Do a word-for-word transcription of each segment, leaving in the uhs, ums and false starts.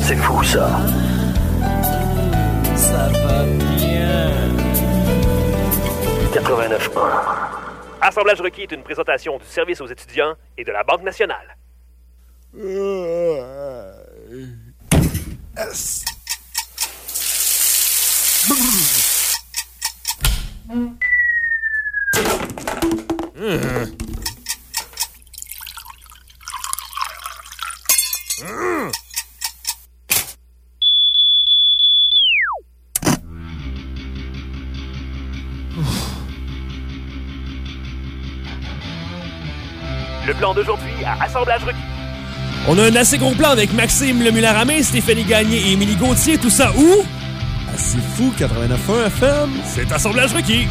C'est fou, ça. Ça va bien. quatre-vingt-neuf un. Assemblage requis est une présentation du service aux étudiants et de la Banque nationale. S. Le plan d'aujourd'hui à Assemblage requis. On a un assez gros plan avec Maxime Lemuel-Ramé, Stéphanie Gagné et Émilie Gauthier. Tout ça où? Ah, c'est fou, quatre-vingt-neuf un F M. C'est Assemblage requis.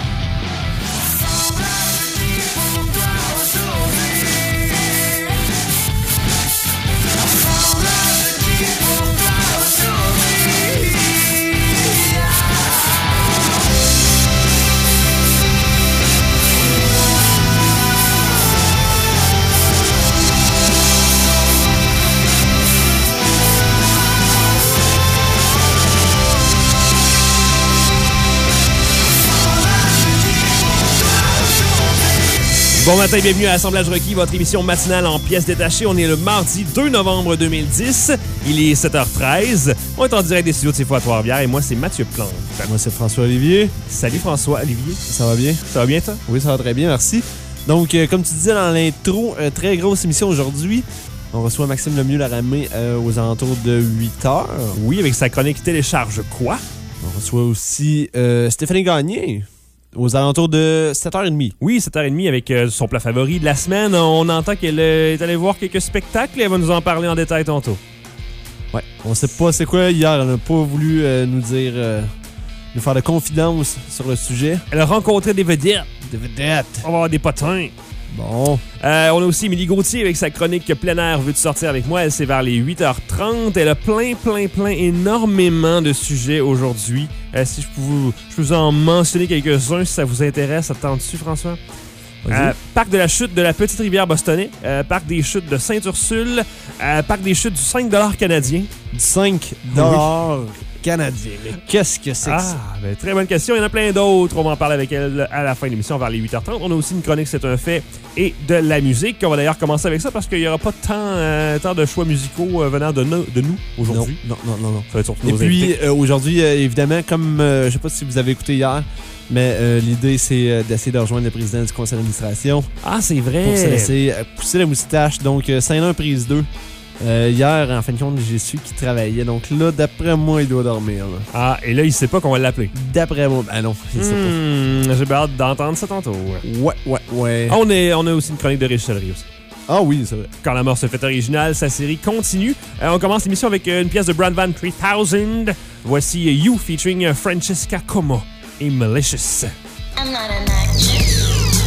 Bon matin, bienvenue à Assemblage requis, votre émission matinale en pièces détachées. On est le mardi deux novembre deux mille dix. Il est sept heures treize. On est en direct des studios de C F O à Trois-Rivières et moi, c'est Mathieu Plante. Moi, c'est François-Olivier. Salut François-Olivier. Ça va bien? Ça va bien, toi? Oui, ça va très bien, merci. Donc, euh, comme tu disais dans l'intro, euh, très grosse émission aujourd'hui. On reçoit Maxime Lemuel-Ramé euh, aux alentours de huit heures. Oui, avec sa chronique Télécharge quoi? On reçoit aussi euh, Stéphanie Gagné aux alentours de sept heures trente. Oui, sept heures trente avec euh, son plat favori de la semaine. On entend qu'elle euh, est allée voir quelques spectacles et elle va nous en parler en détail tantôt. Ouais, on sait pas c'est quoi hier. Elle n'a pas voulu euh, nous dire, euh, nous faire de confidences sur le sujet. Elle a rencontré des vedettes. Des vedettes. On va avoir des potins. Bon. Euh, on a aussi Émilie Gauthier avec sa chronique plein air. Veux-tu sortir avec moi? Elle, c'est vers les huit heures trente. Elle a plein, plein, plein, énormément de sujets aujourd'hui. Euh, si je peux, vous, je peux vous en mentionner quelques-uns si ça vous intéresse. Ça te tente dessus, François? Euh, parc de la chute de la Petite Rivière Bostonnais. Euh, parc des chutes de Sainte-Ursule. Euh, parc des chutes du cinq dollars canadien. Du cinq dollars canadien. Mais qu'est-ce que c'est ah, que ça? Ben, très bonne question. Il y en a plein d'autres. On va en parler avec elle à la fin de l'émission vers les huit heures trente. On a aussi une chronique C'est un fait et de la musique. On va d'ailleurs commencer avec ça parce qu'il n'y aura pas tant, euh, tant de choix musicaux euh, venant de, no- de nous aujourd'hui. Non, non, non, non. Ça va être surtout Et nos puis, invités. euh, aujourd'hui, euh, évidemment, comme euh, je sais pas si vous avez écouté hier, mais euh, l'idée, c'est euh, d'essayer de rejoindre le président du conseil d'administration Ah, c'est vrai. pour se laisser euh, pousser la moustache. Donc, euh, Saint-Lin, prise deux. Euh, hier, en fin de compte, j'ai su qu'il travaillait. Donc là, d'après moi, il doit dormir. Là. Ah, et là, il sait pas qu'on va l'appeler. D'après moi, ben non, il sait Hmm, j'ai bien hâte d'entendre ça tantôt. pas. Ouais, ouais, ouais. Ah, on, est, on a aussi une chronique de Rich Celery aussi. Ah oui, c'est vrai. Quand la mort se fait originale, sa série continue. Euh, on commence l'émission avec une pièce de Brand Van trois mille. Voici You featuring Francesca Como et Malicious. I'm not an actress.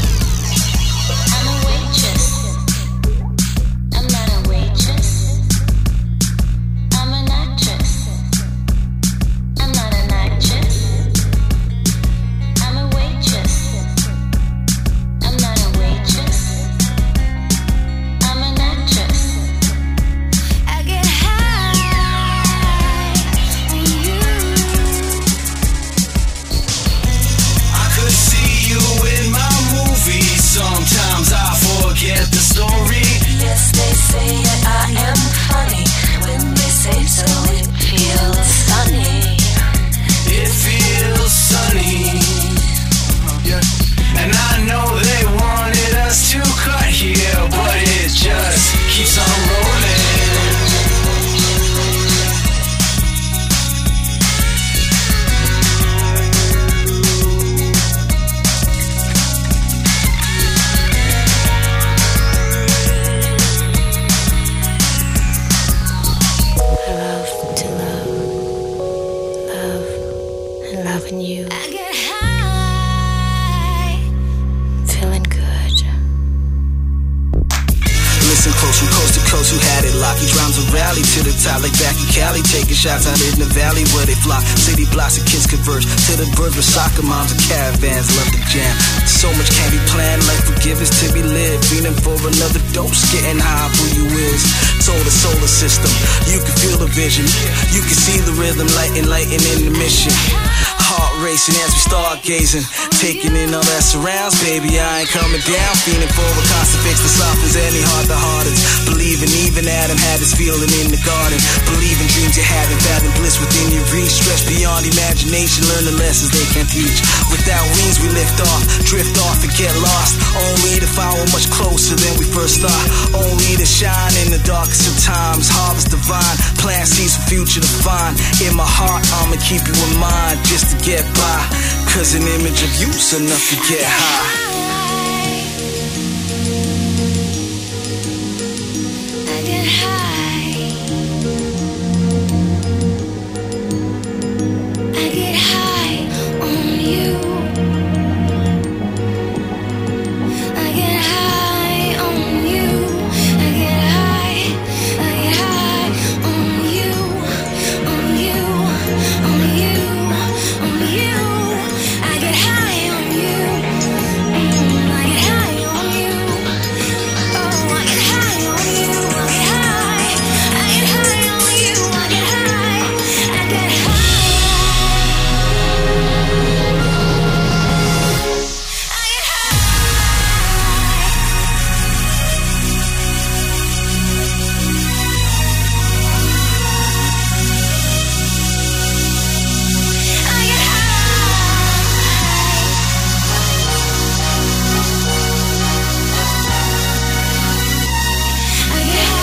I'm a waitress. I'm not a waitress. I'm an actress. I'm not an actress. I'm a waitress. I'm not a waitress. I'm an actress. I get high on you. I could see you in rally to the top like back in Cali, taking shots out in the valley where they fly. City blocks and kids converge to the birds with soccer moms and caravans. Love the jam. So much can be planned, life forgiveness to be lived. Feeling for another dose, getting high for you is. Solar, solar system, you can feel the vision. You can see the rhythm, lighting, lighting in the mission. Heart racing as we start gazing, taking in all that surrounds. Baby, I ain't coming down, feeling for a constant fix that softens any heart the hardest. Believing even Adam had his feeling in the garden. Believing dreams you haven't, fathom bliss within your reach. Stretch beyond imagination, learn the lessons they can't teach. Without wings we lift off, drift off and get lost. Only to follow much closer than we first thought. Only to shine in the darkest of times. Harvest divine, plant seeds for future to find. In my heart I'ma keep you in mind, just to get by. Cause an image of you's enough to get high. I get high. I get high on you. I get high on you. I get high. I get high on you. On you. On you. On you. I get high on you. Mm, I get high on you. Oh, I get high on you. I get high. I get high on you. I get high. I get high. I get high. I get high. I get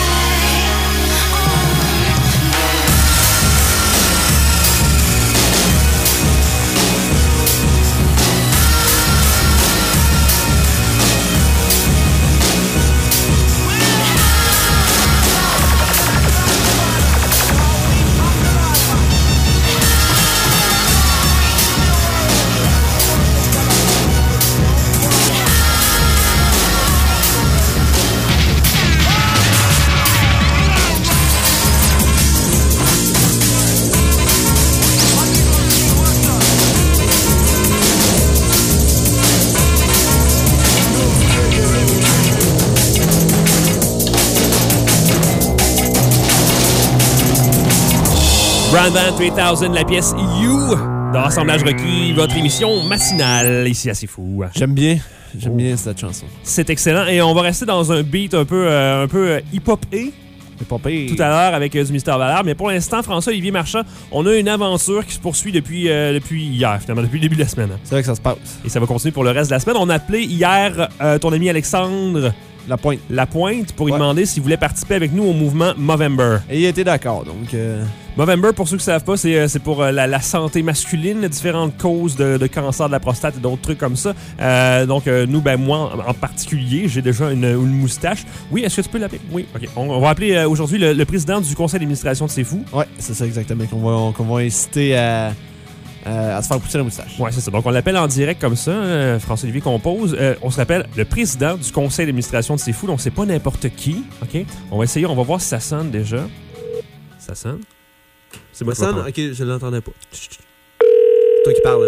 Brand Band three thousand, la pièce You dans Assemblage Requis, votre émission matinale ici à C'est Fou. J'aime bien. J'aime bien cette chanson. C'est excellent et on va rester dans un beat un peu, euh, un peu euh, hip-hop-é C'est pas pire. tout à l'heure avec euh, du Mister Valère. Mais pour l'instant, François-Olivier Marchand, on a une aventure qui se poursuit depuis, euh, depuis hier, finalement, depuis le début de la semaine. C'est vrai que ça se passe. Et ça va continuer pour le reste de la semaine. On a appelé hier euh, ton ami Alexandre La pointe. Lapointe pour lui Ouais. demander s'il voulait participer avec nous au mouvement Movember. Et il était d'accord, donc... Euh... Movember, pour ceux qui ne savent pas, c'est, euh, c'est pour euh, la, la santé masculine, différentes causes de, de cancer de la prostate et d'autres trucs comme ça. Euh, donc, euh, nous, ben moi en, en particulier, j'ai déjà une, une moustache. Oui, est-ce que tu peux l'appeler? Oui, OK. On, on va appeler euh, aujourd'hui le, le président du conseil d'administration de C'est Fou. Ouais, c'est ça exactement qu'on va, qu'on va inciter à, à, à se faire pousser la moustache. Ouais, c'est ça. Donc, on l'appelle en direct comme ça. Euh, François-Olivier compose. Euh, on se rappelle le président du conseil d'administration de C'est Fou. Donc, c'est pas n'importe qui. OK? On va essayer, on va voir si ça sonne déjà. Ça sonne? C'est moi qui Personne? m'entends. Ok, je l'entendais pas. Chut, chut. Toi qui parles, hein?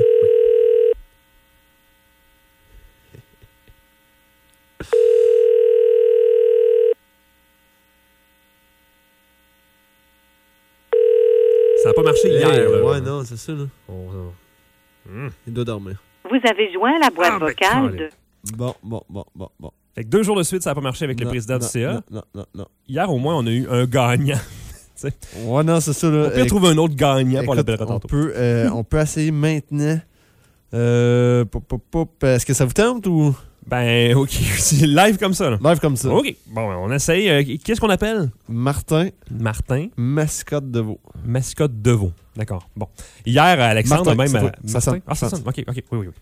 Ça n'a pas marché hier. Hey, là. ouais, non, c'est ça, là. On- on- Hmm. Il doit dormir. Vous avez joint la boîte Ah, ben, vocale calme. de... Bon, bon, bon, bon, bon. Fait que deux jours de suite, ça n'a pas marché avec le Non, président du non, C A. Non, non, non, non. Hier, au moins, on a eu un gagnant. Ouais, non, c'est ça, là. On peut trouver un autre gagnant pour Écoute, l'appellera on tantôt. peut, euh, on peut essayer maintenant. Euh, pop, pop, pop. Est-ce que ça vous tente ou Ben, OK. C'est live comme ça, là. live comme ça? OK. Bon, ben, on essaye. Euh, Qu'est-ce qu'on appelle? Martin, Martin, mascotte de veau. mascotte de veau. D'accord. Bon. Hier, Alexandre, Martin, même... c'est toi. euh, Ça Martin? sonne, Ah, ça ça sonne. OK, OK. Oui, oui, oui.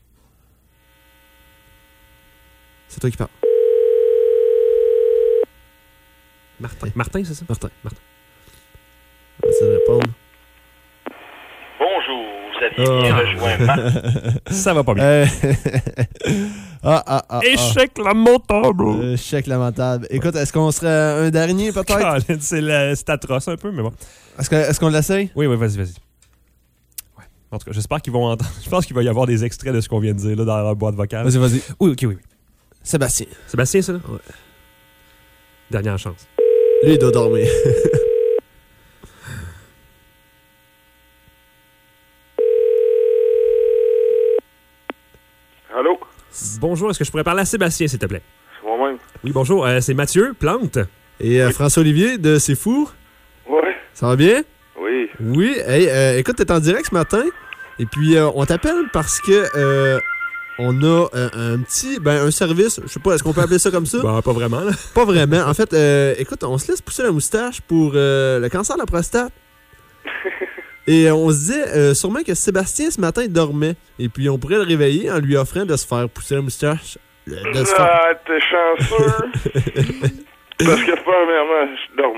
C'est toi qui parles. Martin. Martin, c'est ça? Martin. Martin. Essaye de répondre. Bonjour, aviez bien rejoint Marc. Ça va pas bien. Euh, ah, ah, ah, Échec lamentable. ah. Échec lamentable. Écoute, est-ce qu'on serait un dernier peut-être? Colin, C'est la- c'est atroce un peu, mais bon. Est-ce que- est-ce qu'on l'essaye? Oui, oui, vas-y, vas-y. Ouais. En tout cas, j'espère qu'ils vont entendre. Je pense qu'il va y avoir des extraits de ce qu'on vient de dire là, dans la boîte vocale. Vas-y, vas-y. Oui, ok, oui, oui. Sébastien. Sébastien, ça? Ouais. Dernière chance. Lui, il doit dormir. Allô? Bonjour, est-ce que je pourrais parler à Sébastien, s'il te plaît? C'est moi-même. Oui, bonjour, euh, c'est Mathieu Plante. Et euh, François-Olivier de C'est Fou. Ouais. Ça va bien? Oui. Oui. Hey, euh, écoute, t'es en direct ce matin. Et puis, euh, on t'appelle parce que euh, on a euh, un petit, ben, un service. Je sais pas, est-ce qu'on peut appeler ça comme ça? Ben, pas vraiment, là. Pas vraiment. En fait, euh, écoute, on se laisse pousser la moustache pour euh, le cancer de la prostate. Et on se disait euh, sûrement que Sébastien, ce matin, il dormait. Et puis, on pourrait le réveiller en lui offrant de se faire pousser la moustache. euh, De se faire... Ah, t'es chanceux. Parce que premièrement,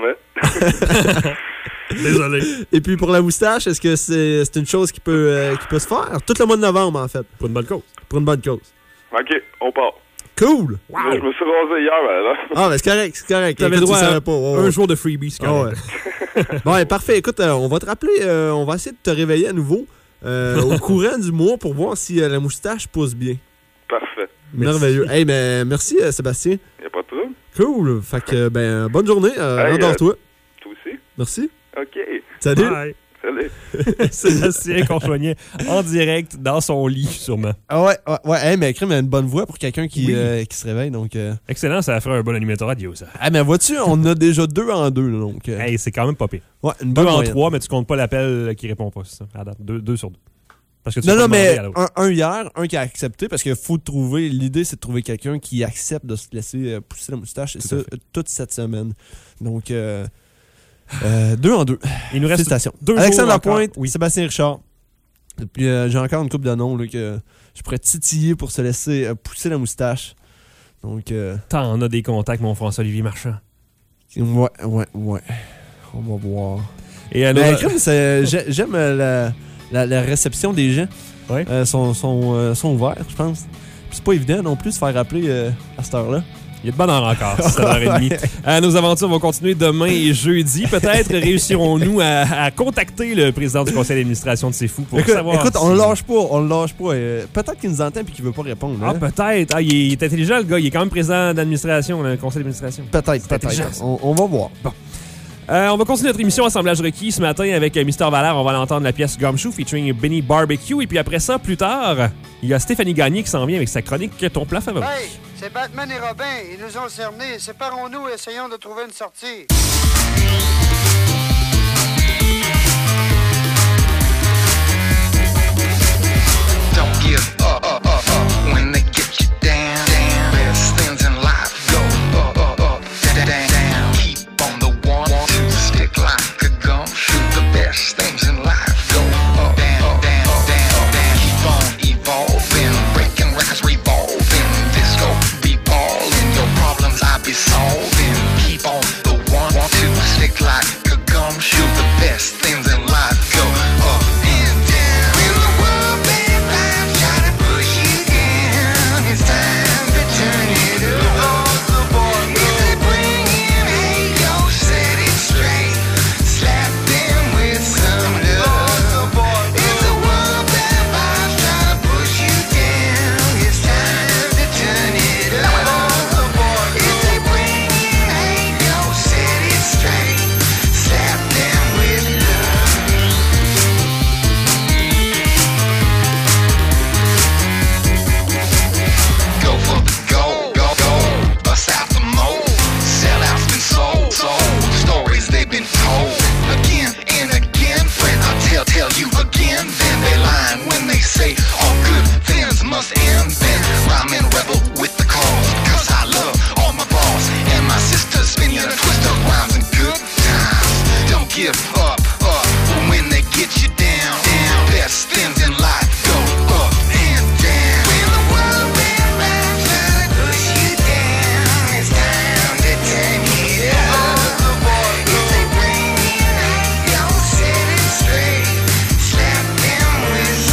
je dormais. Désolé. Et puis, pour la moustache, est-ce que c'est c'est une chose qui peut, euh, qui peut se faire? Tout le mois de novembre, en fait. Pour une bonne cause. Pour une bonne cause. OK, on part. Cool! Wow. Je me suis rasé hier, alors. Ah, ben c'est correct, c'est correct. T'avais Écoute, droit tu à savais pas. Ouais, un ouais. jour de freebie, c'est Ah, correct. ouais. Bon, ouais, parfait. Écoute, euh, on va te rappeler, euh, on va essayer de te réveiller à nouveau euh, au courant du mois pour voir si euh, la moustache pousse bien. Parfait. Merci. Merveilleux. Hey, mais merci, euh, Sébastien. Y a pas de trouble. Cool. Fait que, ben, bonne journée. Euh, Hey, Endors-toi. Toi aussi? Merci. OK. Salut. Bye. Salut. Sébastien qu'on rejoignait en direct dans son lit, sûrement. Ah ouais, ouais, ouais. Hey, mais Crème a une bonne voix pour quelqu'un qui, Oui. euh, qui se réveille. Donc, euh... Excellent, ça ferait un bon animateur radio, ça. Ah, mais vois-tu, on en a déjà deux en deux. Là, donc, euh... Hey, c'est quand même pas pire. ouais, une Deux bonne en moyenne. trois, mais tu comptes pas l'appel qui répond pas, c'est ça, à date. Deux, deux sur deux. Parce que tu Non, as pas non, demandé mais à l'autre. un, un hier, un qui a accepté, parce qu'il faut trouver, l'idée c'est de trouver quelqu'un qui accepte de se laisser euh, pousser la moustache, et Tout ça, à fait. euh, toute cette semaine. Donc, euh, euh, deux en deux. Il nous reste Félicitations. deux Alexandre jours encore. Lapointe, Oui. Sébastien Richard. Et puis, euh, j'ai encore une couple de noms là, que je pourrais titiller pour se laisser euh, pousser la moustache. Donc, euh, T'en as des contacts, mon François-Olivier Marchand. ouais, ouais, ouais. On va voir. Et à Mais nos- crème, c'est- j'ai- j'aime euh, la, la, la réception des gens. Ouais. Euh, sont, sont, euh, sont ouverts, je pense. Puis c'est pas évident non plus de se faire rappeler euh, à cette heure-là. Il y a de bonne heure encore, sept heures trente. Euh, nos aventures vont continuer demain et jeudi. Peut-être réussirons-nous à, à contacter le président du conseil d'administration de C'est Fou pour Écoute, savoir. écoute, on si- le lâche pas, on le lâche pas. euh, Peut-être qu'il nous entend et qu'il veut pas répondre. Ah, hein. peut-être. Ah, il, est, il est intelligent, le gars. Il est quand même président d'administration, le conseil d'administration. Peut-être, C'est intelligent, peut-être. ça. On, on va voir. Euh, on va continuer notre émission Assemblage requis ce matin avec euh, Mister Valère. On va l'entendre la pièce Gumshoe featuring Benny Barbecue. Et puis après ça, plus tard, il y a Stéphanie Gagné qui s'en vient avec sa chronique Ton plat favori. Hey, c'est Batman et Robin. Ils nous ont cernés. Séparons-nous et essayons de trouver une sortie. Don't give up, up, up, up when they get you down, down. Best things in life go up, up, up, down, down, down. Keep on the one, one, two, stick like a gumshoe. The best things in life go up, down, down, down, down. Keep on evolving, breaking records, revolving. Disco be ballin', your problems I be solving. Keep on the one, one, two, stick like a gumshoe. The best things in life go up and down. When the world bad vibes try to push you down, it's time to turn it up. If they bring in hate, don't set it straight. Slap them with some love. If the world bad vibes try to push you down, it's time to turn it up. If they bring in hate, don't set it straight. Slap them with love. Go for the gold, go, go, bust out the mold. Sellouts been sold, sold. Stories they've been told. Again and again, friend, I'll tell, tell you again. Then they lying when they say all good things must end. Then rhyming rebel with the cause. Cause I love all my bras and my sisters. Spinning a twist of rhymes and good times. Don't give up, up when they get you down, down. Best things in life go up and down. When the world been round trying to push you down, it's time to turn it up. If they bring in hate, don't set it straight. Slap them with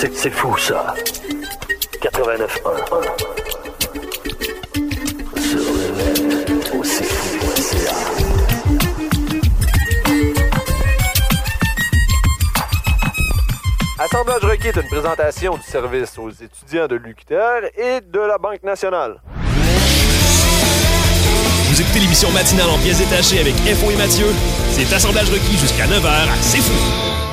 C'est, c'est fou, ça. quatre-vingt-neuf un. Sur le net, au c'est fou point c a. Assemblage requis est une présentation du service aux étudiants de l'U Q T R et de la Banque nationale. Vous écoutez l'émission matinale en pièces détachées avec F O et Mathieu. C'est Assemblage requis jusqu'à neuf heures à C'est fou.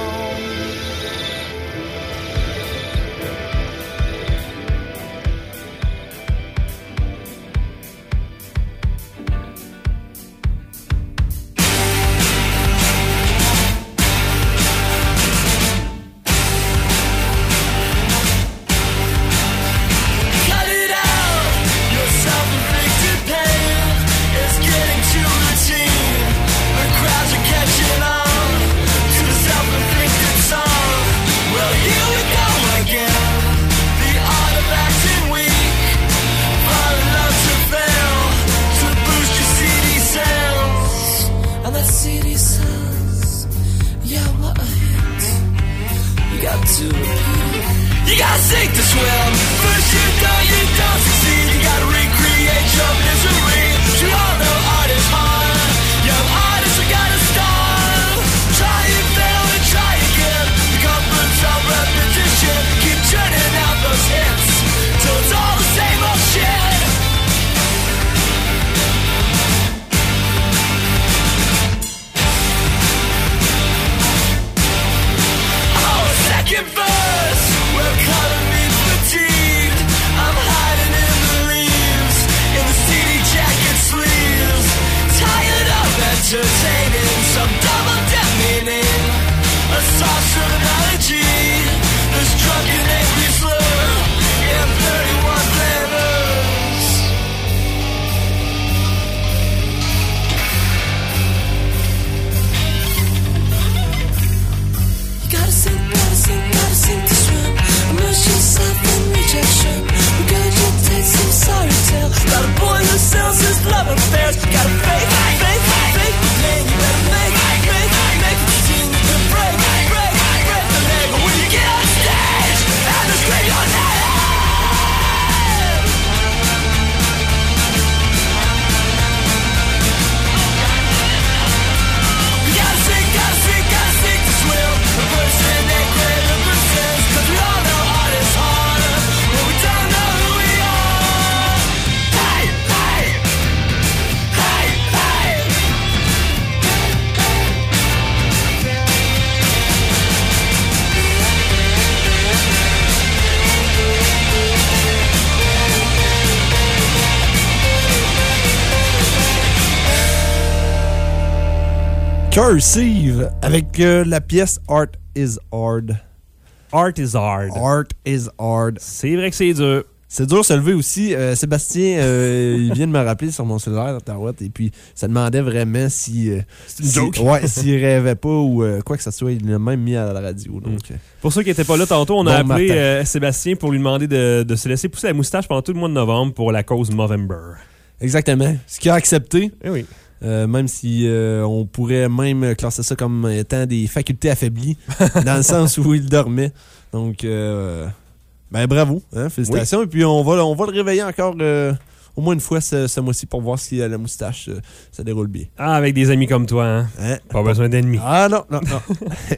Cursive avec euh, la pièce Art is Hard. Art is hard. Art is hard. C'est vrai que c'est dur. C'est dur de se lever aussi. Euh, Sébastien, euh, il vient de me rappeler sur mon cellulaire dans ta route et puis ça demandait vraiment si. Euh, c'est une si, joke. Ouais, s'il rêvait pas ou euh, quoi que ce soit, il l'a même mis à la radio. Donc, mm. Pour ceux qui n'étaient pas là tantôt, on a bon appelé euh, Sébastien pour lui demander de, de se laisser pousser la moustache pendant tout le mois de novembre pour la cause Movember. Exactement. Ce qu'il a accepté. Eh oui. Euh, même si euh, on pourrait même classer ça comme étant des facultés affaiblies, dans le sens où il dormait. Donc, euh, ben bravo, hein, félicitations. Oui. Et puis on va, on va le réveiller encore euh, au moins une fois ce, ce mois-ci pour voir si euh, la moustache euh, ça déroule bien. Ah, avec des amis comme toi, hein? hein? Pas besoin d'ennemis. Ah non, non, non.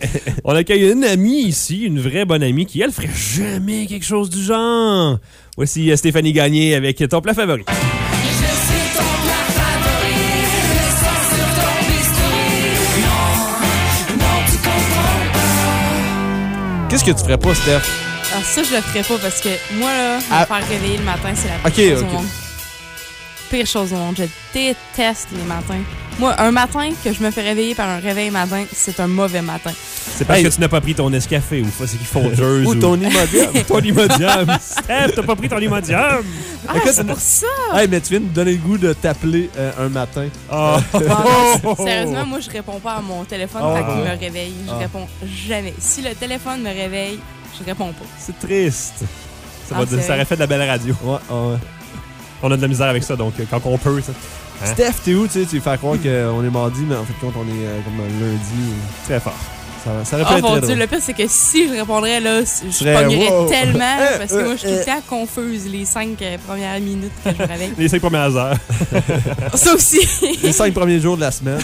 On accueille une amie ici, une vraie bonne amie qui, elle, ferait jamais quelque chose du genre. Voici Stéphanie Gagné avec ton plat favori. Qu'est-ce que tu ferais pas, Steph? Alors ça, je le ferais pas parce que moi, là, me ah. faire réveiller le matin, c'est la pire okay, chose okay. au monde. Pire chose au monde. Je déteste les matins. Moi, un matin que je me fais réveiller par un réveil matin, c'est un mauvais matin. C'est parce hey. que tu n'as pas pris ton Nescafé ou c'est qu'ils font Folgers. ou ton Imodium. ton Imodium. Steph, t'as pas pris ton Imodium. Ah, Écoute, c'est pour ça. Hey, mais tu viens de me donner le goût de t'appeler euh, un matin. Oh. Oh. Sérieusement, moi, je réponds pas à mon téléphone oh. quand il me réveille. Je oh. réponds jamais. Si le téléphone me réveille, je réponds pas. C'est triste. Ça, ah, va, ça aurait fait de la belle radio. Ouais, ouais. On a de la misère avec ça, donc quand on peut, ça. Hein? Steph, t'es où? Tu sais, tu fais croire qu'on est mardi, mais en fait, compte, on est euh, comme lundi. Ou... Très fort. Ça, ça aurait pu Oh être mon très Dieu, drôle. le pire, c'est que si je répondrais là, je serais, pognerais wow. tellement Euh, parce que euh, moi, je suis tout euh. le temps confuse les cinq euh, premières minutes que je réveille. Les cinq premières heures. Ça aussi. Les cinq premiers jours de la semaine.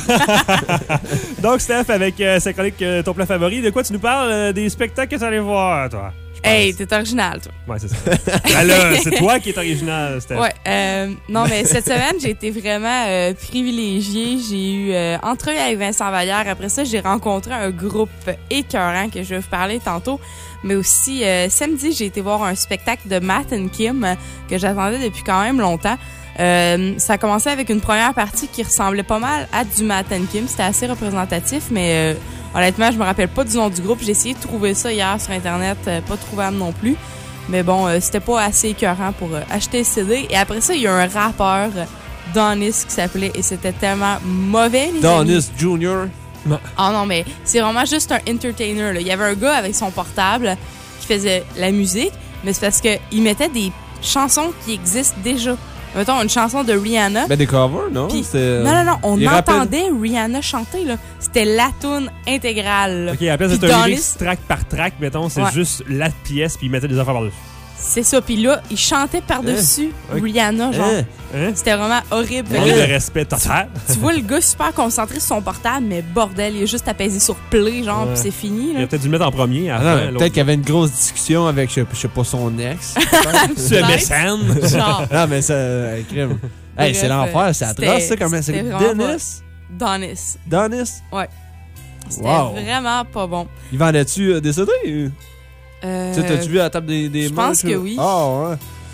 Donc, Steph, avec euh, sa chronique euh, Ton plat favori, de quoi tu nous parles? Euh, des spectacles que tu allais voir, toi? Hey, t'es original, toi. Ouais, c'est ça. Ben là, c'est toi qui es original, Steph. Ouais, euh, non, mais cette semaine, j'ai été vraiment euh, privilégiée. J'ai eu euh, entrevue avec Vincent Vallière. Après ça, j'ai rencontré un groupe écœurant que je vais vous parler tantôt. Mais aussi, euh, samedi, j'ai été voir un spectacle de Matt and Kim euh, que j'attendais depuis quand même longtemps. Euh, ça a commencé avec une première partie qui ressemblait pas mal à du Matt and Kim. C'était assez représentatif, mais euh, honnêtement, je me rappelle pas du nom du groupe. J'ai essayé de trouver ça hier sur Internet, euh, pas trouvable non plus. Mais bon, euh, c'était pas assez écœurant pour euh, acheter le C D. Et après ça, il y a un rappeur, euh, Donis, qui s'appelait, et c'était tellement mauvais, les amis. Donis Junior Ah non, mais c'est vraiment juste un entertainer, là. Il y avait un gars avec son portable qui faisait la musique, mais c'est parce qu'il mettait des chansons qui existent déjà. Mettons, une chanson de Rihanna. Ben, des covers, non? Puis- C'était- non, non, non, on il rappelle- entendait Rihanna chanter, là. C'était la toune intégrale, là. OK, à la place Puis d'être un Donis- lyrics track par track, mettons, c'est Ouais. juste la pièce, puis ils mettaient des affaires par-dessus. C'est ça. Puis là, il chantait par-dessus Hein? Rihanna, genre. Hein? Hein? C'était vraiment horrible. Manque de respect total. Tu vois le gars super concentré sur son portable, mais bordel, il a juste à peser sur play, genre, Ouais. puis c'est fini, Il là. a peut-être dû le mettre en premier. Ah Avant, non, l'autre. peut-être qu'il y avait une grosse discussion avec, je sais- je sais pas, son ex. Sur M S N. Genre. Non, mais ça. euh, crime. Hey, c'est Bref, l'enfer, c'est c'était- atroce, ça, comment c'est. c'était vraiment Dennis? Donis. Donis? Ouais. C'était Wow. vraiment pas bon. Il vendait-tu euh, des C D? Euh, Tu sais, t'as-tu vu à la table des, des je pense merch, que là? oui. Ah, ouais.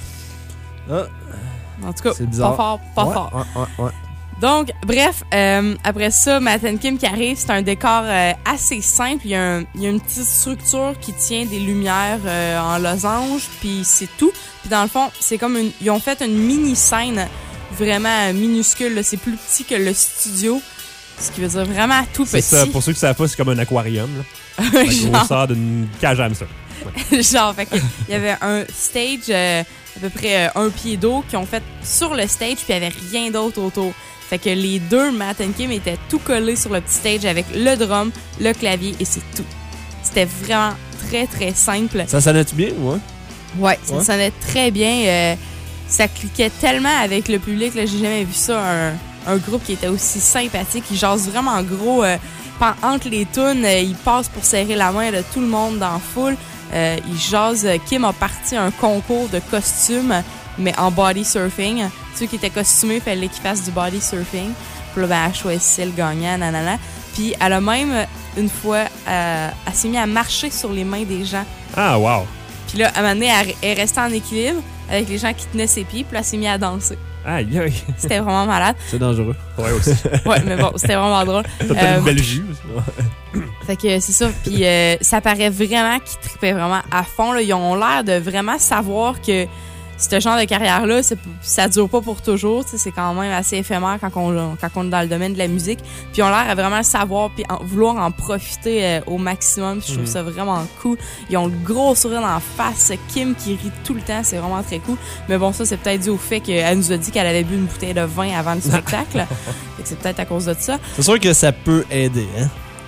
Ah, En tout cas, c'est bizarre. pas fort, pas Ouais, fort. Ouais, ouais, ouais. Donc, bref, euh, après ça, Matt and Kim qui arrive, c'est un décor euh, assez simple. Il y, a un- il y a une petite structure qui tient des lumières euh, en losange, puis c'est tout. Puis dans le fond, c'est comme une, ils ont fait une mini scène vraiment minuscule. là. C'est plus petit que le studio, ce qui veut dire vraiment tout C'est petit. ça. Pour ceux qui ne savent pas, c'est comme un aquarium. Là. La Genre. grosseur d'une cage à hamster. Ouais. Genre, fait que il y avait un stage euh, à peu près euh, un pied d'eau qui ont fait sur le stage, puis il n'y avait rien d'autre autour. Fait que les deux, Matt and Kim, étaient tout collés sur le petit stage avec le drum, le clavier, et c'est tout. C'était vraiment très, très simple. Ça sonnait-tu bien, ouais? Ouais, ça Ouais. sonnait très bien. euh, ça cliquait tellement avec le public. Là, j'ai jamais vu ça, un, un groupe qui était aussi sympathique. Ils jasent vraiment gros. Euh, pen- entre les tunes, euh, ils passent pour serrer la main de tout le monde dans la foule. Euh, ils jasent. Kim a parti un concours de costumes, mais en body surfing. Ceux qui étaient costumés, il fallait qu'ils fassent du body surfing. Puis là, ben, elle choisissait le gagnant, nanana. Puis elle a même, une fois, euh, elle s'est mise à marcher sur les mains des gens. Ah, wow. Puis là, à un moment donné, elle elle est restée en équilibre avec les gens qui tenaient ses pieds, puis là, elle s'est mise à danser. Aïe, aïe. C'était vraiment malade. C'est dangereux. Ouais, aussi. Ouais, mais bon, c'était vraiment drôle. T'as peut-être Euh, une belle vue. Fait que c'est ça. Puis euh, ça paraît vraiment qu'ils tripaient vraiment à fond. Là. Ils ont l'air de vraiment savoir que ce genre de carrière-là, c'est- ça dure pas pour toujours. T'sais, c'est quand même assez éphémère quand on, quand on est dans le domaine de la musique. Puis ils ont l'air à vraiment le savoir puis en- vouloir en profiter euh, au maximum. Puis je trouve Mhm. ça vraiment cool. Ils ont le gros sourire en face. Kim qui rit tout le temps, c'est vraiment très cool. Mais bon, ça, c'est peut-être dû au fait qu'elle nous a dit qu'elle avait bu une bouteille de vin avant le spectacle. Fait que c'est peut-être à cause de ça. C'est sûr que ça peut aider, hein?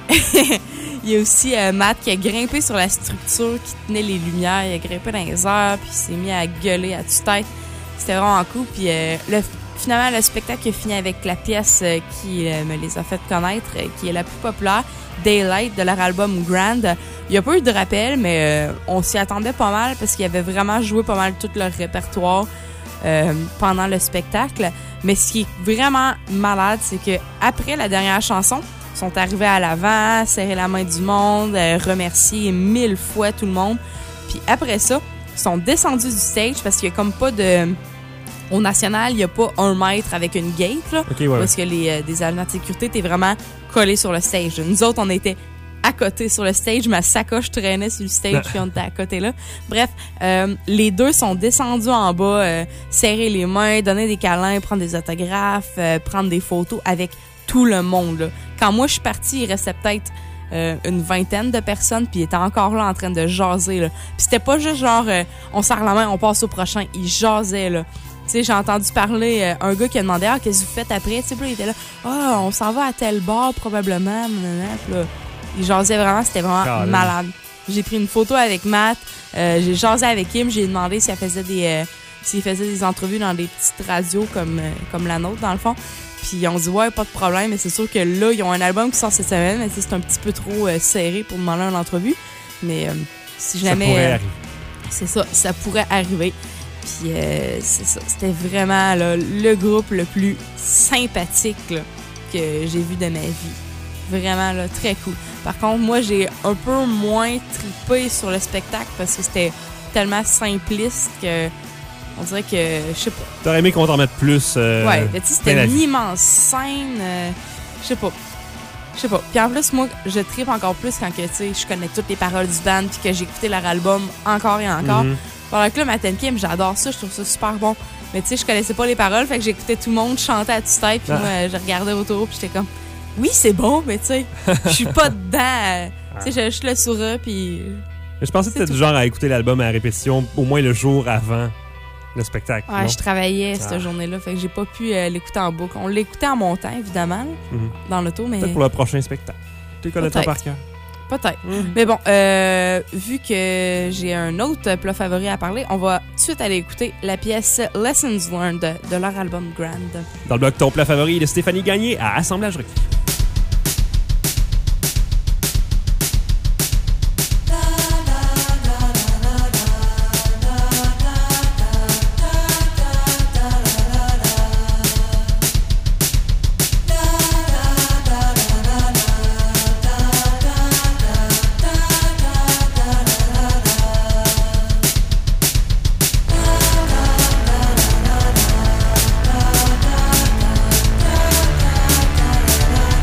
Il y a aussi euh, Matt qui a grimpé sur la structure qui tenait les lumières. Il a grimpé dans les airs, puis il s'est mis à gueuler à tue-tête. C'était vraiment cool. Puis euh, le, finalement, le spectacle a fini avec la pièce euh, qui euh, me les a fait connaître, euh, qui est la plus populaire, Daylight, de leur album Grand. Il n'y a pas eu de rappel, mais euh, on s'y attendait pas mal parce qu'ils avaient vraiment joué pas mal tout leur répertoire euh, pendant le spectacle. Mais ce qui est vraiment malade, c'est que après la dernière chanson, ils sont arrivés à l'avant, serrer la main du monde, euh, remercier mille fois tout le monde. Puis après ça, ils sont descendus du stage parce qu'il y a comme pas de... Au National, il n'y a pas un mètre avec une gate, là. Ok, ouais. Parce que les, euh, des agents de sécurité, t'es vraiment collé sur le stage. Nous autres, on était à côté sur le stage. Ma sacoche traînait sur le stage, puis on était à côté là. Bref, euh, les deux sont descendus en bas, euh, serrer les mains, donner des câlins, prendre des autographes, euh, prendre des photos avec tout le monde, là. Quand moi, je suis partie, il restait peut-être euh, une vingtaine de personnes, puis ils étaient encore là en train de jaser, là. Puis c'était pas juste genre, euh, on serre la main, on passe au prochain. Ils jasaient, là. Tu sais, j'ai entendu parler euh, un gars qui a demandé « Ah, qu'est-ce que vous faites après? » Tu sais, puis là, il était là « Ah, on s'en va à tel bar, probablement. » Puis là, il jasait vraiment, c'était vraiment Carrément. malade. J'ai pris une photo avec Matt, euh, j'ai jasé avec Kim, j'ai demandé si elle faisait des, euh, s'il faisait des entrevues dans des petites radios comme, euh, comme la nôtre, dans le fond. Puis on dit, ouais, pas de problème, mais c'est sûr que là, ils ont un album qui sort cette semaine, mais c'est un petit peu trop euh, serré pour demander une entrevue. Mais euh, si jamais. Ça pourrait euh, arriver. C'est ça, ça pourrait arriver. Puis euh, c'est ça, c'était vraiment là, le groupe le plus sympathique là, que j'ai vu de ma vie. Vraiment là, très cool. Par contre, moi, j'ai un peu moins trippé sur le spectacle parce que c'était tellement simpliste que on dirait que, je sais pas. T'aurais aimé qu'on t'en mette plus. Euh, ouais, mais tu sais, c'était plein une d'avis. immense scène. euh, je sais pas. Je sais pas. Puis en plus, moi, je trippe encore plus quand que, tu sais, je connais toutes les paroles du band puis que j'ai écouté leur album encore et encore. Mhm. Pendant que là, Matt and Kim, j'adore ça, je trouve ça super bon. Mais tu sais, je connaissais pas les paroles, fait que j'écoutais tout le monde chanter à tue-tête, puis Ah. moi, euh, je regardais autour, puis j'étais comme, oui, c'est bon, mais tu sais, je suis pas dedans. euh, Tu sais, je suis le sourire, puis. Mais je pensais que C'est t'étais du tout. genre à écouter l'album à répétition au moins le jour avant le spectacle. Ouais, non? je travaillais Ah. cette journée-là, fait que j'ai pas pu euh, l'écouter en boucle. On l'écoutait en montant, évidemment, là, Mhm. dans l'auto, mais. Peut-être pour le prochain spectacle. Tu les connaîtras Peut-être. par cœur. Peut-être. Mais bon, euh, vu que j'ai un autre plat favori à parler, on va tout de suite aller écouter la pièce Lessons Learned de, de leur album Grand. Dans le bloc Ton plat favori de Stéphanie Gagné à Assemblage Requis. Da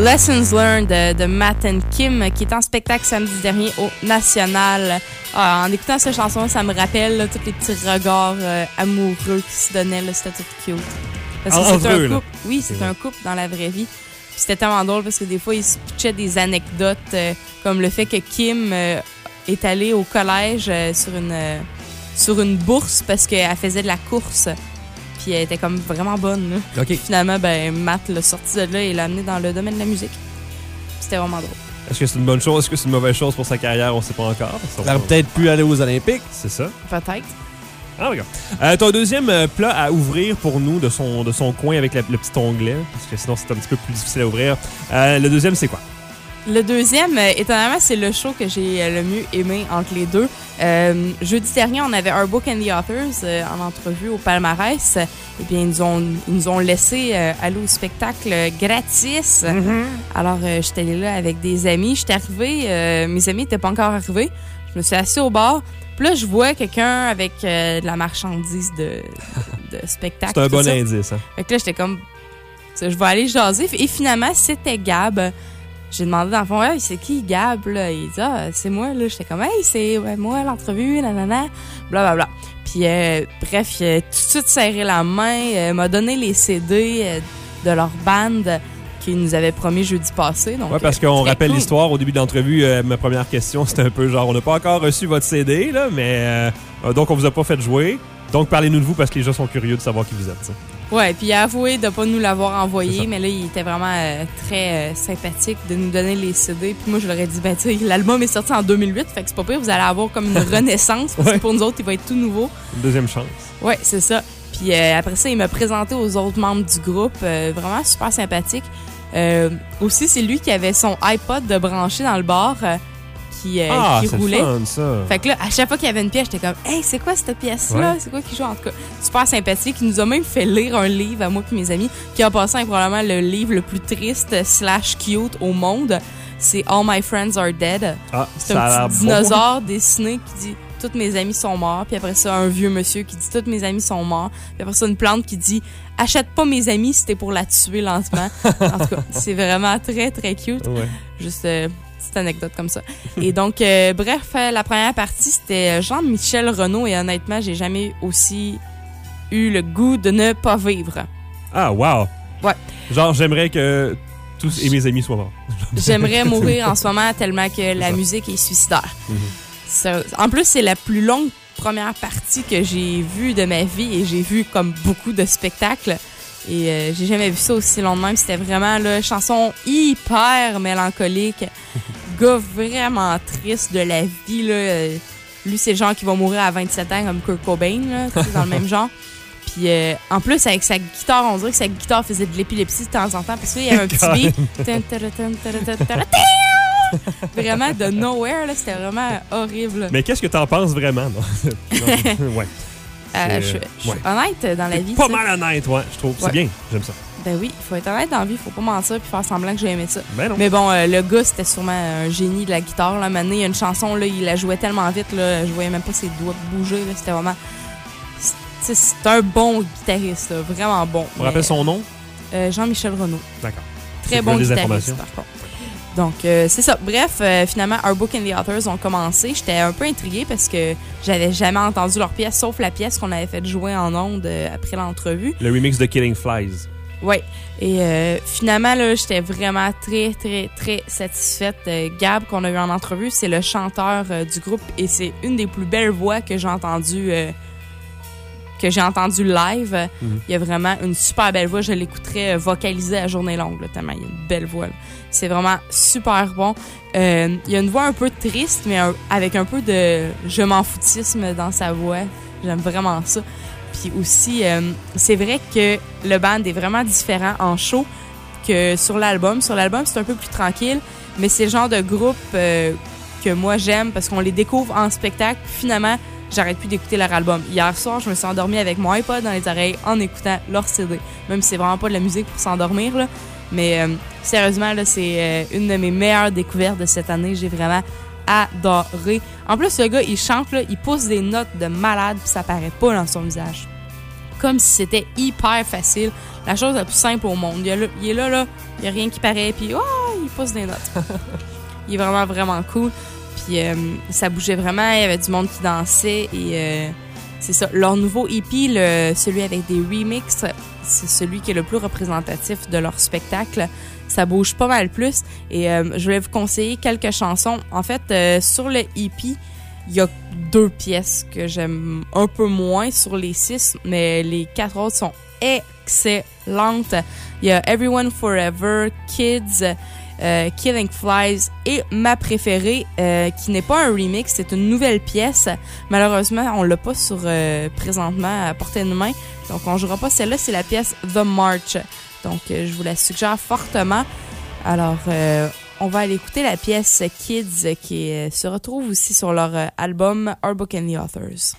Lessons Learned de, de Matt and Kim, qui est en spectacle samedi dernier au National. Ah, en écoutant cette chanson, ça me rappelle là, tous les petits regards euh, amoureux qui se donnaient. Là, c'était tout cute. Parce que En c'est vrai, un là. couple. Oui, c'est un couple dans la vraie vie. Puis c'était tellement drôle parce que des fois, ils se pitchaient des anecdotes euh, comme le fait que Kim euh, est allée au collège euh, sur une euh, sur une bourse parce qu'elle faisait de la course. Puis elle était comme vraiment bonne. Là. OK. Finalement, ben, Matt l'a sorti de là et l'a amené dans le domaine de la musique. C'était vraiment drôle. Est-ce que c'est une bonne chose? Est-ce que c'est une mauvaise chose pour sa carrière? On sait pas encore. Elle aurait peut-être pu aller aux Olympiques. C'est ça. Peut-être. Ah, regarde. Euh, ton deuxième euh, plat à ouvrir pour nous de son, de son coin avec la- le petit onglet, parce que sinon c'est un petit peu plus difficile à ouvrir. Euh, le deuxième, c'est quoi? Le deuxième, euh, étonnamment, c'est le show que j'ai euh, le mieux aimé entre les deux. Euh, jeudi dernier, on avait Our Book and the Authors euh, en entrevue au palmarès. Eh bien, ils nous ont, ils nous ont laissé euh, aller au spectacle euh, gratis. Mm-hmm. Alors, euh, j'étais allée là avec des amis. J'étais arrivée, euh, mes amis n'étaient pas encore arrivés. Je me suis assise au bar. Puis là, je vois quelqu'un avec euh, de la marchandise de, de, de spectacle. C'est un tout bon ça. indice. Hein? Fait que là, j'étais comme, je vais aller jaser. Et finalement, c'était Gab. J'ai demandé dans le fond, hey, c'est qui Gab? Là? Il dit, ah, c'est moi. Là, j'étais comme, hey, c'est ouais, moi, l'entrevue, nanana, blablabla. Puis, euh, bref, il a tout de suite serré la main, euh, m'a donné les C D euh, de leur band qu'ils nous avaient promis jeudi passé. Donc, Ouais, parce euh, qu'on très rappelle cool. l'histoire au début de l'entrevue. Euh, ma première question, c'était un peu genre, on n'a pas encore reçu votre C D, là, mais euh, euh, donc on vous a pas fait jouer. Donc parlez-nous de vous parce que les gens sont curieux de savoir qui vous êtes. t'sais. Ouais, puis il a avoué de pas nous l'avoir C'est envoyé, ça. mais là, il était vraiment euh, très euh, sympathique de nous donner les C D. Puis moi, je leur ai dit, ben, tu sais, l'album est sorti en deux mille huit, fait que c'est pas pire, vous allez avoir comme une renaissance, parce Ouais. que pour nous autres, il va être tout nouveau. Une deuxième chance. Ouais, c'est ça. Puis euh, après ça, il m'a présenté aux autres membres du groupe, euh, vraiment super sympathique. Euh, aussi, c'est lui qui avait son iPod de branché dans le bar, euh, qui, euh, ah, qui c'est roulait. le fun, ça. Fait que là, à chaque fois qu'il y avait une pièce, j'étais comme, hey, c'est quoi cette pièce-là? Ouais. C'est quoi qui joue? En tout cas, super sympathique. Il nous a même fait lire un livre à moi et mes amis, qui en passant est probablement le livre le plus triste slash cute au monde. C'est All My Friends Are Dead. Ah, C'est ça a un l'air petit bon. dinosaure dessiné qui dit toutes mes amis sont morts. Puis après ça, un vieux monsieur qui dit toutes mes amis sont morts. Puis après ça, une plante qui dit achète pas mes amis si t'es pour la tuer lentement. En tout cas, c'est vraiment très, très cute. Ouais. Juste euh, petite anecdote comme ça. Et donc, euh, bref, euh, la première partie, c'était Jean-Michel Renaud. Et honnêtement, j'ai jamais aussi eu le goût de ne pas vivre. Ah, wow. Ouais. Genre, j'aimerais que tous et mes amis soient morts. J'aimerais mourir en ce moment tellement que la ça. musique est suicidaire. Mhm. Ça- en plus, c'est la plus longue première partie que j'ai vue de ma vie et j'ai vu comme beaucoup de spectacles. Et euh, j'ai jamais vu ça aussi long de même. C'était vraiment là, chanson hyper mélancolique. Gars vraiment triste de la vie. Là. Euh, Lui, c'est le genre qui va mourir à vingt-sept ans comme Kurt Cobain, là, tu sais, dans le même genre. Puis euh, en plus, avec sa guitare, on dirait que sa guitare faisait de l'épilepsie de temps en temps. Parce qu'il y avait un petit beat. Tum, tum, tum, tum, tum, tum, tum. Vraiment de nowhere, là, c'était vraiment horrible. Mais qu'est-ce que t'en penses vraiment? Non? Non. Ouais. Euh, C'est, je je suis ouais. honnête dans la vie. Pas tu sais. mal honnête, ouais, je trouve. C'est Ouais. bien, j'aime ça. Ben oui, il faut être honnête dans la vie, faut pas mentir puis faire semblant que j'ai aimé ça. Ben non. Mais bon, euh, le gars, c'était sûrement un génie de la guitare. Là. Maintenant, il y a une chanson, là, il la jouait tellement vite, là, je voyais même pas ses doigts bouger. Là. C'était vraiment... C'est c'est un bon guitariste, là, vraiment bon. On rappelle son nom? Euh, Jean-Michel Renaud. D'accord. Très C'est bon pour les guitariste, informations. par contre. Donc, euh, c'est ça. Bref, euh, finalement, Our Book and the Authors ont commencé. J'étais un peu intriguée parce que j'avais jamais entendu leur pièce, sauf la pièce qu'on avait fait jouer en ondes euh, après l'entrevue. Le remix de Killing Flies. Ouais. Et euh, finalement, là, j'étais vraiment très, très, très satisfaite. Euh, Gab, qu'on a eu en entrevue, c'est le chanteur euh, du groupe et c'est une des plus belles voix que j'ai entendues euh, que j'ai entendu live. Mhm. Il y a vraiment une super belle voix. Je l'écouterais euh, vocaliser à journée longue, là, tellement il y a une belle voix. là. C'est vraiment super bon. Euh, il y a une voix un peu triste, mais un- avec un peu de je m'en foutisme dans sa voix. J'aime vraiment ça. Puis aussi, euh, c'est vrai que le band est vraiment différent en show que sur l'album. Sur l'album, c'est un peu plus tranquille, mais c'est le genre de groupe euh, que moi j'aime parce qu'on les découvre en spectacle. Finalement, j'arrête plus d'écouter leur album. Hier soir, je me suis endormie avec mon iPod dans les oreilles en écoutant leur C D. Même si c'est vraiment pas de la musique pour s'endormir, là. Mais euh, sérieusement, là, c'est euh, une de mes meilleures découvertes de cette année. J'ai vraiment adoré. En plus, le gars, il chante, là, il pousse des notes de malade puis ça paraît pas dans son visage. comme si c'était hyper facile. La chose la plus simple au monde. Il, est là, il est là, là, il n'y a rien qui paraît, puis oh, il pousse des notes. Il est vraiment, vraiment cool. Puis euh, ça bougeait vraiment, il y avait du monde qui dansait, et euh, c'est ça. Leur nouveau E P, le, celui avec des remixes, c'est celui qui est le plus représentatif de leur spectacle. Ça bouge pas mal plus, et euh, je vais vous conseiller quelques chansons. En fait, euh, sur le E P, il y a deux pièces que j'aime un peu moins sur les six, mais les quatre autres sont excellentes. Il y a Everyone Forever, Kids, euh, Killing Flies et ma préférée, euh, qui n'est pas un remix, c'est une nouvelle pièce. Malheureusement, on l'a pas sur euh, présentement à portée de main, donc on jouera pas celle-là. C'est la pièce The March. Donc, euh, je vous la suggère fortement. Alors, euh, on va aller écouter la pièce Kids qui euh, se retrouve aussi sur leur euh, album Our Book and the Authors.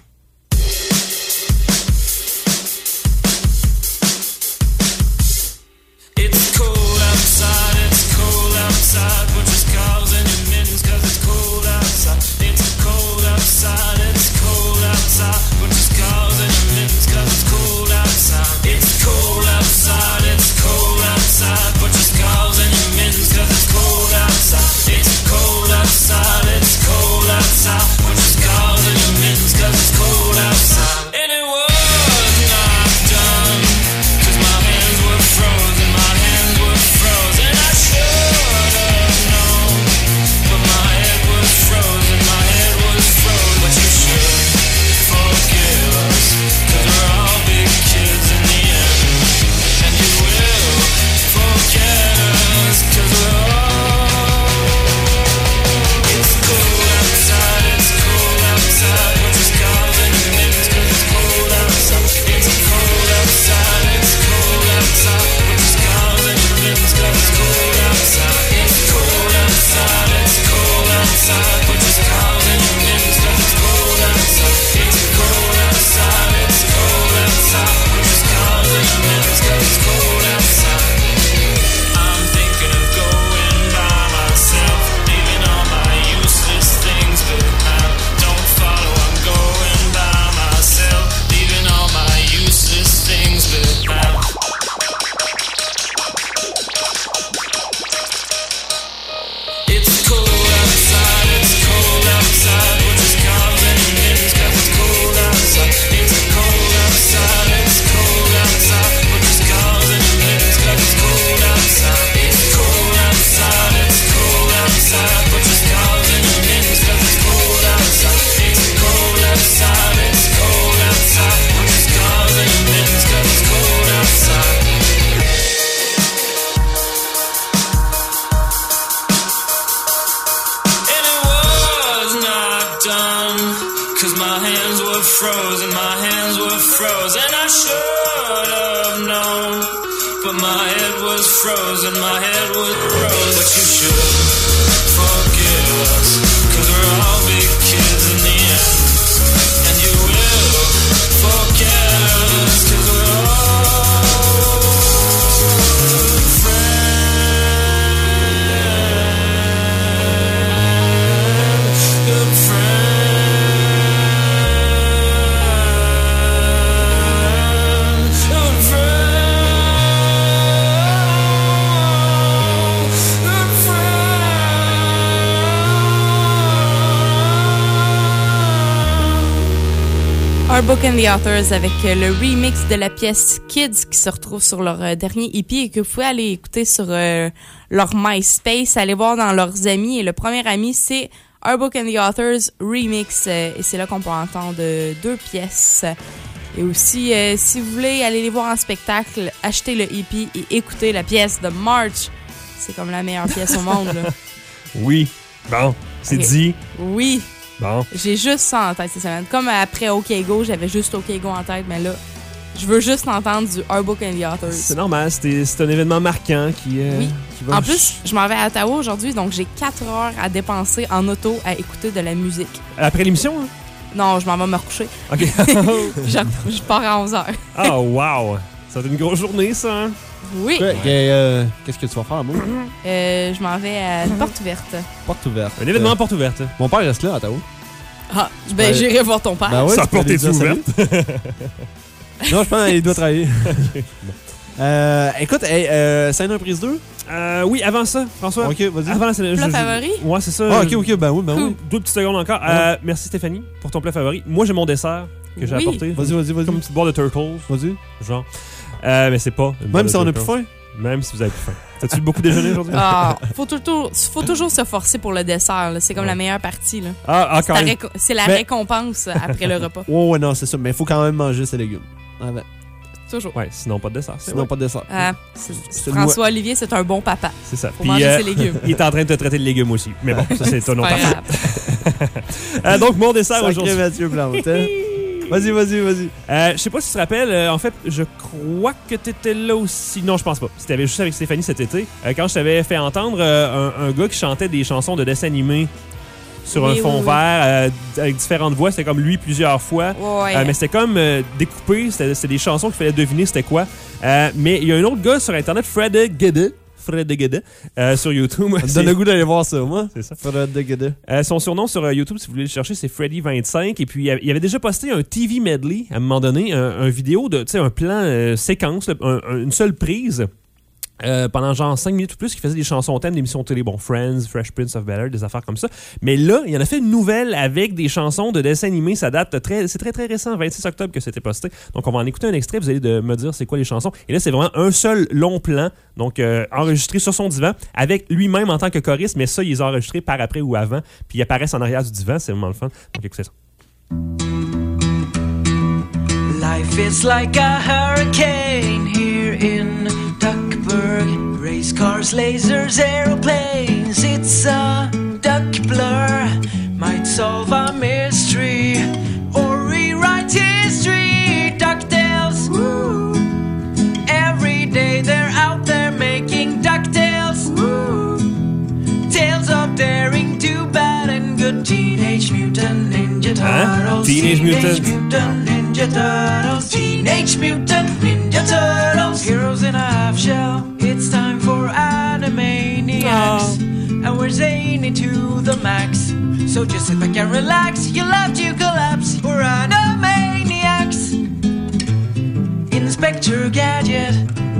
It's cold outside, it's cold outside. Put your scarves and your mittens, cause it's cold outside. It's cold outside, it's cold outside. Put your scarves and your mittens, cause it's cold outside. It's cold outside, it's cold outside. Put your scarves and your mittens, cause it's cold outside. It's cold outside, it's cold outside. Put your scarves and your mittens, cause it's cold outside. And it was not done, cause my hands were frozen, my hands were frozen. I should have known, but my head was frozen, my head was frozen. But you should forgive us, cause we're all big kids in the end. And you will forget us, cause we're all. It's cold outside, it's cold outside. Put your scarves and your mittens, cause it's cold outside. It's cold outside, it's cold outside. Put your scarves and your mittens, cause it's cold outside. It's cold outside, it's cold outside. Put your scarves and your mittens, cause it's cold outside. It's cold outside, it's cold outside. Put your scarves and your mittens, cause it's cold outside. I'm thinking of going by myself, leaving all my useless things behind. Don't follow, I'm going by myself, leaving all my useless things behind. It's cold outside, it's cold outside. Put your scarves and your mittens, cause it's cold outside. It's cold outside, it's cold outside. Put your scarves and your mittens, cause it's cold outside. It's cold outside, it's cold outside. Put your scarves and your mittens, cause it's cold outside. It's cold outside, it's cold outside. Put your scarves and your mittens, cause it's cold outside. And it was not done, cause my hands were frozen, my hands were frozen. I should have known, but my head was frozen, my head was frozen. But you should forgive us, cause we're all big kids in the end. And you will forget us, cause we're all friends, good friends, good friends, good friends. Our Book and the Authors avec euh, le remix de la pièce Kids qui se retrouve sur leur euh, dernier E P et que vous pouvez aller écouter sur euh, leur MySpace, aller voir dans leurs amis. Et le premier ami, c'est Our Book and the Authors Remix. euh, et c'est là qu'on peut entendre euh, deux pièces. Et aussi, euh, si vous voulez aller les voir en spectacle, achetez le E P et écoutez la pièce de March. C'est comme la meilleure pièce au monde, là. Oui. Bon, c'est Ok. dit. Oui. Bon. J'ai juste ça en tête cette semaine. Comme après OK Go, j'avais juste OK Go en tête, mais là, je veux juste entendre du Our Book and the Authors. C'est normal, c'est c'est un événement marquant qui, euh, Oui. qui va... En plus, je m'en vais à Ottawa aujourd'hui, donc j'ai quatre heures à dépenser en auto à écouter de la musique. Après l'émission, hein? Non, je m'en vais me recoucher. OK. je, je pars à onze heures. Ah, wow! Ça va être une grosse journée, ça, hein? Oui. Ouais, euh, Qu'est-ce que tu vas faire, moi? Euh, je m'en vais à une porte ouverte. Porte ouverte. Un événement à porte ouverte. Mon père reste là, à Ottawa. Ah, ben Ouais. j'irai voir ton père. Ben ouais, Sa tu peux porte aller est dire salut. ouverte. Non, je pense qu'il doit travailler. Bon. Euh, écoute, hey, euh, scène un prise deux? Euh, oui, avant ça, François. Ok, vas-y. Avant la scène. Plat favori? Ouais, c'est ça. Ah, ok, ok, ben oui, ben Cool. oui. Deux petites secondes encore. Euh, merci Stéphanie pour ton plat favori. Moi, j'ai mon dessert que j'ai Oui. apporté. Vas-y, vas-y, vas-y. Comme une petite boîte de turtles. Vas-y. Genre. Euh, mais c'est pas. une boîte Même de si on a turtles. plus faim. Même si vous avez plus faim. T'as-tu beaucoup déjeuné aujourd'hui? Ah, faut toujours, faut toujours se forcer pour le dessert. là. C'est comme Ouais. la meilleure partie. Là. Ah, ah, C'est, quand ta même. réco- c'est la Mais- récompense après le repas. Ouais, ouais, non, c'est ça. Mais il faut quand même manger ses légumes. Avant. Toujours. Ouais, sinon pas de dessert. C'est Sinon, vrai. pas de dessert. Ah, c'est- C'est François Olivier, c'est un bon papa. C'est ça. Faut manger ses légumes. il est en train de te traiter de légumes aussi. Mais bon, ça, c'est ton autre Pas affaire. grave. Euh, donc, mon dessert Sacré aujourd'hui. Mathieu Plante, hein? Vas-y, vas-y, vas-y. Euh, je sais pas si tu te rappelles, euh, en fait, je crois que t'étais là aussi. Non, je pense pas. C'était juste avec Stéphanie cet été. Euh, quand je t'avais fait entendre euh, un, un gars qui chantait des chansons de dessins animés sur Oui, un fond oui, oui. vert euh, avec différentes voix. C'était comme lui plusieurs fois. Ouais. Euh, mais c'était comme euh, découpé. C'était c'était des chansons qu'il fallait deviner c'était quoi. Euh, mais il y a un autre gars sur Internet, Fred Guede. Fred Guede. Euh, sur YouTube. Ça me donne le goût d'aller voir ça, moi. C'est ça. Fred de Guede. Euh, son surnom sur euh, YouTube, si vous voulez le chercher, c'est Freddy vingt-cinq. Et puis, il avait- il avait déjà posté un T V medley à un moment donné, un, un vidéo de, tu sais, un plan euh, séquence, là, un- un- une seule prise. Euh, pendant genre cinq minutes ou plus, qui faisait des chansons thèmes d'émissions télé, bon, Friends, Fresh Prince of Bel-Air, des affaires comme ça. Mais là, il en a fait une nouvelle avec des chansons de dessins animés. Ça date de très, c'est très très récent, vingt-six octobre que c'était posté. Donc on va en écouter un extrait, vous allez de me dire c'est quoi les chansons. Et là, c'est vraiment un seul long plan, donc euh, enregistré sur son divan, avec lui-même en tant que choriste, mais ça, il les a enregistrés par après ou avant, puis ils apparaissent en arrière du divan, c'est vraiment le fun. Donc écoutez ça. Life is like a hurricane here in Duckburg. Race cars, lasers, aeroplanes. It's a duck blur. Might solve a mystery or rewrite history. DuckTales. Woo. Every day they're out there making DuckTales. Woo. Tales of daring, do bad and good. Teenage Mutant Ninja Hein? Turtles. Teenage Mutant. Mutant Ninja Turtles. Teenage Mutant Ninja Turtles. Heroes in a half shell. It's time for Animaniacs. And we're zany to the max. So just sit back and relax. You'll have to collapse. We're Animaniacs. Inspector Gadget.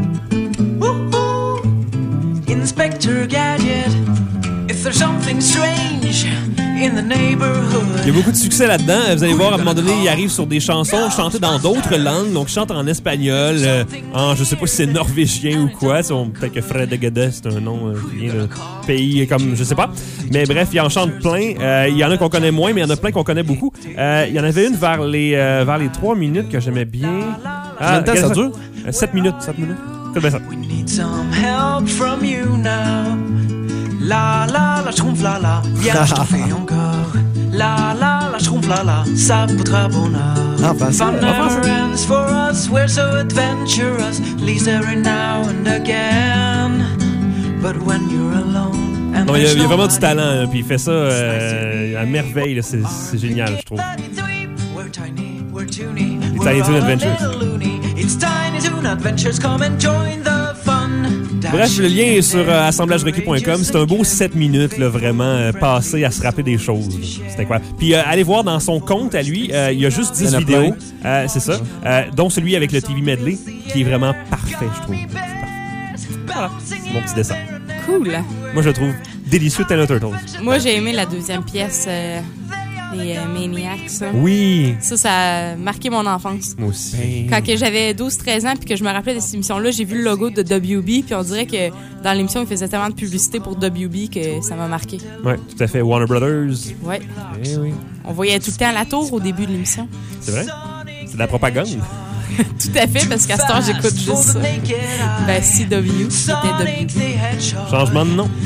Woo-hoo. Inspector Gadget. If there's something strange in the neighborhood. Il y a beaucoup de succès là-dedans. Vous allez voir, à un moment donné, il arrive sur des chansons chantées dans d'autres langues. Donc, il chante en espagnol, euh, en, je sais pas si c'est norvégien ou quoi. On- Peut-être que Fred Guede, c'est un nom euh, qui vient d'un pays comme, je sais pas. Mais bref, il en chante plein. Euh, il y en a qu'on connaît moins, mais il y en a plein qu'on connaît beaucoup. Euh, il y en avait une vers les, euh, vers les trois minutes que j'aimais bien. Combien de temps ça dure? Euh, sept minutes, sept minutes. Écoute bien ça. Need some help from you now. La la la, schtroumpf la la, viens je t'en fais encore. La la la, schtroumpf la la, ça voudra bonheur. Ah, facile. Fun Ah, never facile. ends for us, we're so adventurous. Leaves every now and again. But when you're alone and Non, il y a, there's il y a vraiment du nobody talent, là, puis il fait ça euh, à merveille. là. C'est c'est génial, je trouve. We're tiny, we're toony, Les we're Tiny Toon all a Adventures. little loony. It's Tiny Toon Adventures, come and join the fun. Bref, le lien est sur euh, assemblage requis point com. C'est un beau sept minutes, là, vraiment, euh, passé à se rappeler des choses. là. C'était quoi? Puis euh, allez voir dans son compte à lui, euh, il y a juste dix Il y en a vidéos. plein. Euh, c'est ça. Euh, dont celui avec le T V medley, qui est vraiment parfait, je trouve. C'est parfait. Voilà. C'est mon petit dessin. Cool. Moi, je le trouve délicieux, Tiny Turtles. Moi, j'ai aimé la deuxième pièce, euh, les euh, Maniacs. ça. Oui. Ça, ça a marqué mon enfance. Moi aussi. Quand que j'avais douze treize ans puis que je me rappelais de cette émission-là, j'ai vu le logo de W B puis on dirait que dans l'émission, il faisait tellement de publicité pour W B que ça m'a marqué. Ouais, tout à fait. Warner Brothers. Ouais. Eh oui. On voyait tout le temps la tour au début de l'émission. C'est vrai? C'est de la propagande. Tout à fait, parce qu'à ce temps, j'écoute juste ça. Ben, C W, c'était W B. Changement de nom.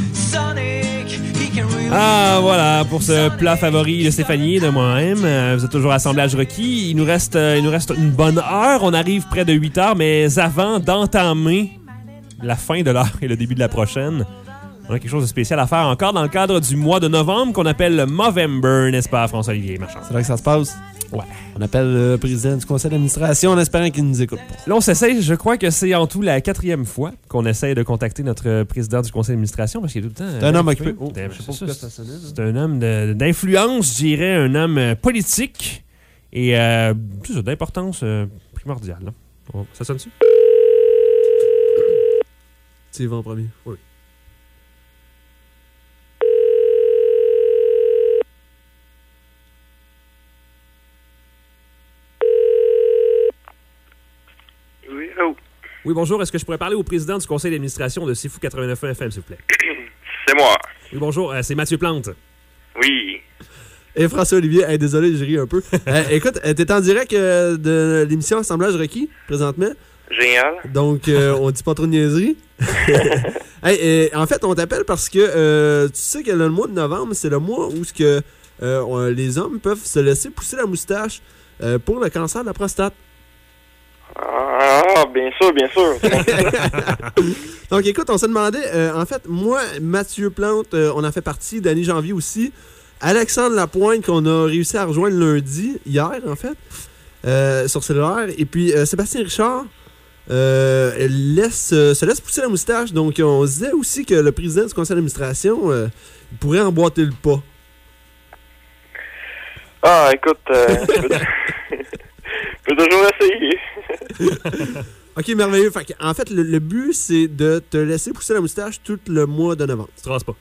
Ah, voilà, pour ce plat favori de Stéphanie et de moi-même. Euh, vous êtes toujours à Assemblage requis. Il nous reste, euh, il nous reste une bonne heure. On arrive près de huit heures, mais avant d'entamer la fin de l'heure et le début de la prochaine, on a quelque chose de spécial à faire encore dans le cadre du mois de novembre qu'on appelle le Movember, n'est-ce pas, François-Olivier Marchand? C'est là que ça se passe. Ouais. On appelle le président du conseil d'administration en espérant qu'il nous écoute pas. Là, on s'essaye, je crois que c'est en tout la quatrième fois qu'on essaye de contacter notre président du conseil d'administration parce qu'il est tout le temps... C'est un euh, homme occupé. Oh, Je sais pas pourquoi ça sonne. C'est un homme de- d'influence, je dirais, un homme euh, politique et euh, c'est ça, d'importance euh, primordial. Là. On- Ça sonne-tu? Tu y vas en premier. Oui. Oui, oh. Oui, bonjour. Est-ce que je pourrais parler au président du conseil d'administration de C'est Fou quatre-vingt-neuf F M, s'il vous plaît? C'est moi. Oui, bonjour. euh, c'est Mathieu Plante. Oui. Et François-Olivier, hey, désolé, je ris un peu. Euh, écoute, euh, t'es en direct euh, de l'émission Assemblage requis, présentement. Génial. Donc, euh, on dit pas trop de niaiseries. Hey, euh, en fait, on t'appelle parce que euh, tu sais que le mois de novembre, c'est le mois où ce que, euh, on- les hommes peuvent se laisser pousser la moustache euh, pour le cancer de la prostate. Ah, bien sûr, bien sûr. Donc, écoute, on s'est demandé, euh, en fait, moi, Mathieu Plante, euh, on en fait partie, Danny Janvier aussi, Alexandre Lapointe, qu'on a réussi à rejoindre lundi, hier, en fait, euh, sur cellulaire, et puis euh, Sébastien Richard euh, laisse, euh, se laisse pousser la moustache. Donc, on se disait aussi que le président du conseil d'administration euh, il pourrait emboîter le pas. Ah, écoute, euh, je peux- je peux toujours essayer. OK, merveilleux. Fait que, en fait, le, le but, c'est de te laisser pousser la moustache tout le mois de novembre. Tu te rases pas.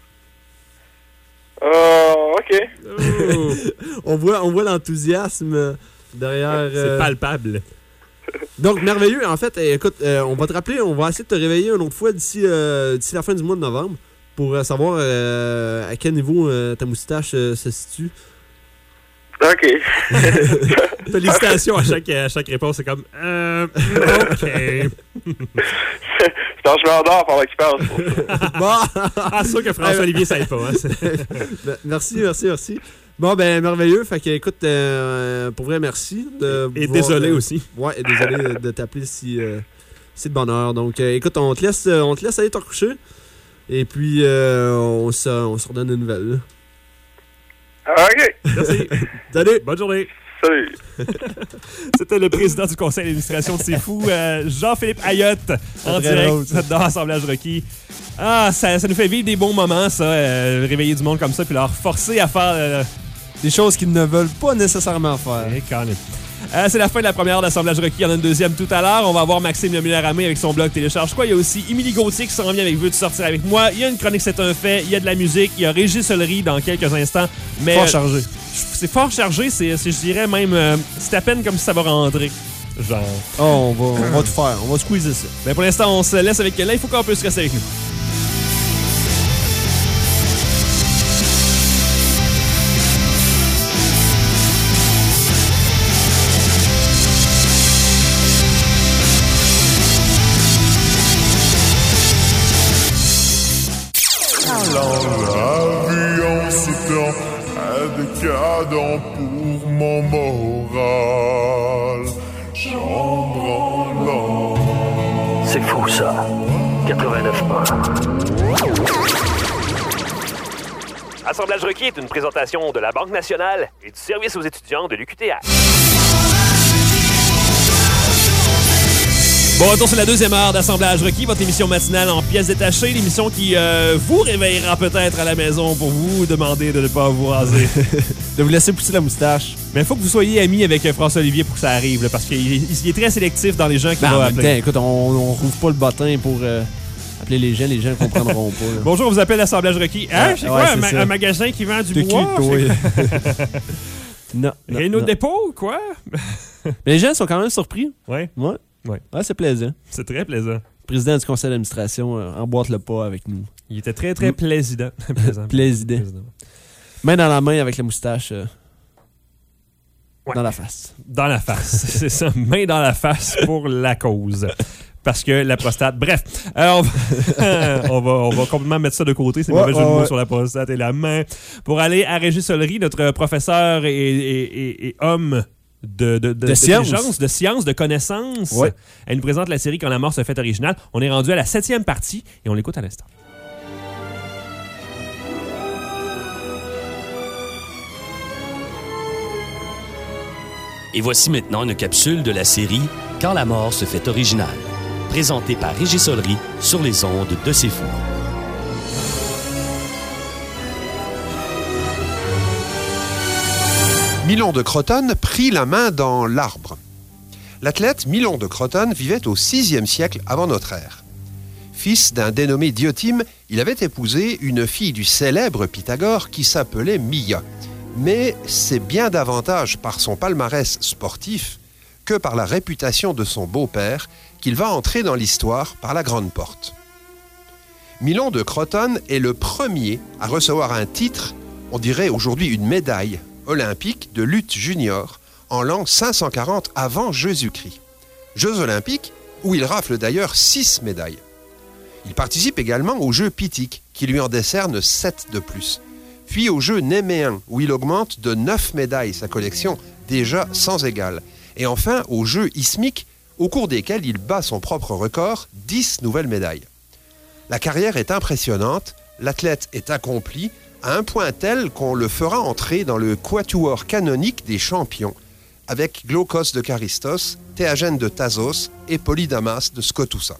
Euh, OK. on voit, on voit l'enthousiasme derrière... C'est euh, palpable. Donc, merveilleux. En fait, eh, écoute, euh, on va te rappeler, on va essayer de te réveiller une autre fois d'ici euh, d'ici la fin du mois de novembre pour euh, savoir euh, à quel niveau euh, ta moustache euh, se situe. OK. Félicitations à chaque, à chaque réponse. C'est comme, euh, OK. Je pense que je m'endors pendant qu'il parle. Bon. Ah, sûr que François-Olivier, ça aide pas. Hein? Ben, merci, merci, merci. Bon, ben, merveilleux. Fait que, écoute, euh, pour vrai, merci. De Et voir, désolé euh, aussi. Ouais, et désolé de, de t'appeler si, euh, si de bonheur. Donc, euh, écoute, on te laisse, on te laisse aller te recoucher. Et puis, euh, on, se, on se redonne des nouvelles. là. OK. Merci. Salut. Bonne journée. Salut. C'était le président du conseil d'administration de C'est Fou, euh, Jean-Philippe Ayotte, en Très direct drôle, ça. dans Assemblage requis. Ah, ça, ça nous fait vivre des bons moments, ça, euh, réveiller du monde comme ça, puis leur forcer à faire... euh, Des choses qu'ils ne veulent pas nécessairement faire. Eh, quand même. Euh, c'est la fin de la première heure d'Assemblage requis. Il y en a une deuxième tout à l'heure. On va avoir Maxime Lemillard-Ramé avec son blog Télécharge quoi. Il y a aussi Émilie Gauthier qui s'en vient avec Veux-tu sortir avec moi. Il y a une chronique C'est un fait. Il y a de la musique. Il y a Régis Solery dans quelques instants. Mais, Fort chargé. euh, c'est fort chargé. C'est, c'est, je dirais même... euh, c'est à peine comme si ça va rentrer. Genre... Oh, on va, on va tout faire. On va squeezer ça. Mais pour l'instant, on se laisse avec elle. Il faut qu'on puisse rester avec nous. L'avion s'étend à décadent pour mon moral. Chambranlant. C'est fou ça. quatre-vingt-neuf Assemblage requis est une présentation de la Banque nationale et du service aux étudiants de l'U Q T R. Bon, retour sur la deuxième heure d'Assemblage requis, votre émission matinale en pièces détachées, l'émission qui euh, vous réveillera peut-être à la maison pour vous demander de ne pas vous raser. De vous laisser pousser la moustache. Mais il faut que vous soyez amis avec euh, François-Olivier pour que ça arrive, là, parce qu'il il est très sélectif dans les gens qui Ben, vont en même appeler. temps, écoute, on, on rouvre pas le bottin pour euh, appeler les gens. Les gens ne comprendront pas. là. Bonjour, on vous appelle l'Assemblage requis. Hein? Ouais, c'est ouais, quoi, c'est un, ma- ça. un magasin qui vend du T'es bois? qui, toi? C'est- Non. non, Réno non. Dépôt ou quoi? Mais les gens sont quand même surpris. Ouais. Ouais. Ouais. Ouais, c'est plaisant. C'est très plaisant. Le président du conseil d'administration euh, emboîte le pas avec nous. Il était très, très Mm. plaisant. Plaisant. Plaisant. Main dans la main avec la moustache euh, Ouais. dans la face. Dans la face. C'est ça. Main dans la face pour la cause. Parce que la prostate. Bref, euh, on, va, on, va, on va complètement mettre ça de côté, ces Ouais, mauvais jeux de ouais, mots ouais. sur la prostate et la main, pour aller à Régis Solery, notre professeur et, et, et, et homme de, de, de, De science. d'intelligence, de science, de connaissance. Ouais. Elle nous présente la série Quand la mort se fait originale. On est rendu à la septième partie et on l'écoute à l'instant. Et voici maintenant une capsule de la série Quand la mort se fait originale, présentée par Régis Solery sur les ondes de C'est Fou. Milon de Crotone prit la main dans l'arbre. L'athlète Milon de Crotone vivait au sixième siècle avant notre ère. Fils d'un dénommé Diotime, il avait épousé une fille du célèbre Pythagore qui s'appelait Mia. Mais c'est bien davantage par son palmarès sportif que par la réputation de son beau-père qu'il va entrer dans l'histoire par la grande porte. Milon de Crotone est le premier à recevoir un titre, on dirait aujourd'hui une médaille olympique de lutte junior en l'an cinq cent quarante avant Jésus-Christ. Jeux olympiques où il rafle d'ailleurs six médailles. Il participe également aux Jeux Pythiques qui lui en décernent sept de plus. Puis aux Jeux Néméens où il augmente de neuf médailles sa collection déjà sans égale. Et enfin aux Jeux Isthmiques au cours desquels il bat son propre record, dix nouvelles médailles. La carrière est impressionnante, l'athlète est accompli à un point tel qu'on le fera entrer dans le quatuor canonique des champions avec Glaucos de Charistos, Théagène de Thasos et Polydamas de Scotussa.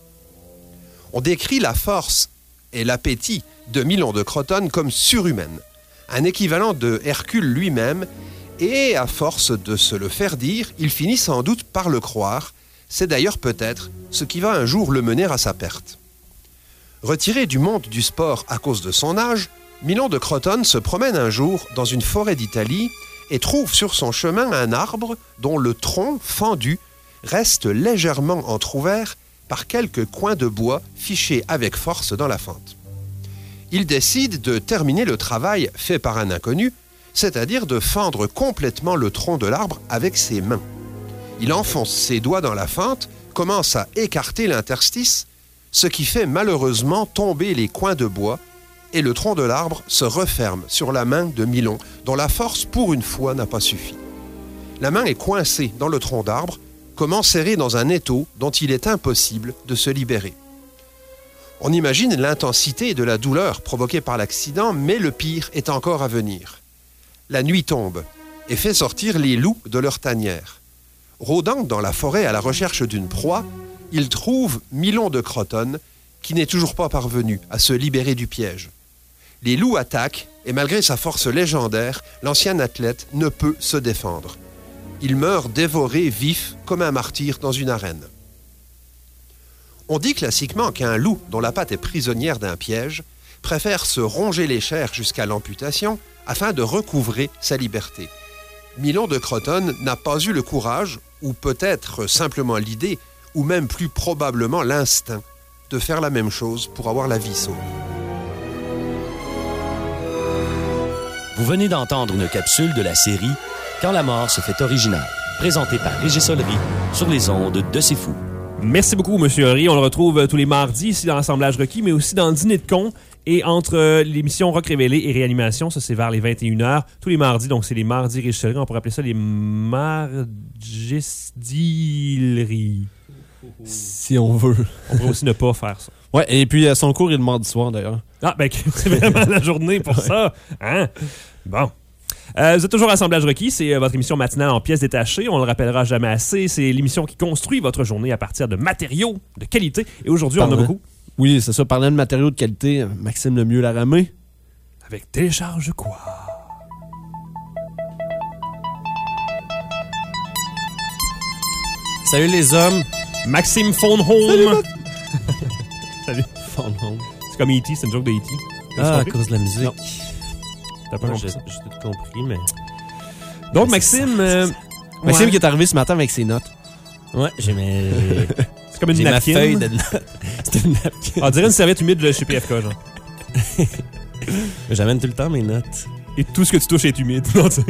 On décrit la force et l'appétit de Milon de Crotone comme surhumaine, un équivalent de Hercule lui-même, et à force de se le faire dire, il finit sans doute par le croire. C'est d'ailleurs peut-être ce qui va un jour le mener à sa perte. Retiré du monde du sport à cause de son âge, Milon de Crotone se promène un jour dans une forêt d'Italie et trouve sur son chemin un arbre dont le tronc fendu reste légèrement entrouvert par quelques coins de bois fichés avec force dans la fente. Il décide de terminer le travail fait par un inconnu, c'est-à-dire de fendre complètement le tronc de l'arbre avec ses mains. Il enfonce ses doigts dans la fente, commence à écarter l'interstice, ce qui fait malheureusement tomber les coins de bois, et le tronc de l'arbre se referme sur la main de Milon, dont la force pour une fois n'a pas suffi. La main est coincée dans le tronc d'arbre, comme enserrée dans un étau dont il est impossible de se libérer. On imagine l'intensité de la douleur provoquée par l'accident, mais le pire est encore à venir. La nuit tombe et fait sortir les loups de leur tanière. Rôdant dans la forêt à la recherche d'une proie, il trouve Milon de Crotone, qui n'est toujours pas parvenu à se libérer du piège. Les loups attaquent, et malgré sa force légendaire, l'ancien athlète ne peut se défendre. Il meurt dévoré vif comme un martyr dans une arène. On dit classiquement qu'un loup dont la patte est prisonnière d'un piège préfère se ronger les chairs jusqu'à l'amputation afin de recouvrer sa liberté. Milon de Crotone n'a pas eu le courage, ou peut-être simplement l'idée, ou même plus probablement l'instinct, de faire la même chose pour avoir la vie sauve. Vous venez d'entendre une capsule de la série « Quand la mort se fait originale », présentée par Régis Solery sur les ondes de C'est Fou. Merci beaucoup, M. Horry. On le retrouve tous les mardis ici dans l'Assemblage requis, mais aussi dans le Dîner de con. Et entre euh, l'émission Rock Révélé et Réanimation, ça c'est vers les vingt et une heures, tous les mardis, donc c'est les mardis Régis Solery, on pourrait appeler ça les margisdilleries. Si on veut. On pourrait aussi ne pas faire ça. Ouais, et puis euh, son cours est le mardi soir d'ailleurs. Ah, ben c'est vraiment la journée pour ça. Hein? Bon. Euh, vous êtes toujours à Assemblage requis, c'est euh, votre émission matinale en pièces détachées. On le rappellera jamais assez. C'est l'émission qui construit votre journée à partir de matériaux de qualité. Et aujourd'hui, on en a beaucoup. Oui, c'est ça. Parlant de matériaux de qualité, Maxime Lemieux-Laramé. Avec Télécharge quoi? Salut les hommes. Maxime Phone Home. Salut. Phone Home. C'est comme E T, c'est une joke de E T. Ah, à cause de la musique. Non. T'as pas compris ça? J'ai tout compris, mais... Donc, mais Maxime... Euh... Maxime ouais. qui est arrivé ce matin avec ses notes. Ouais, j'ai mes... C'est comme une j'ai napkin. ma feuille de notes. C'est une napkin. On dirait une serviette humide de chez P F K, genre. J'amène tout le temps mes notes. Et tout ce que tu touches est humide.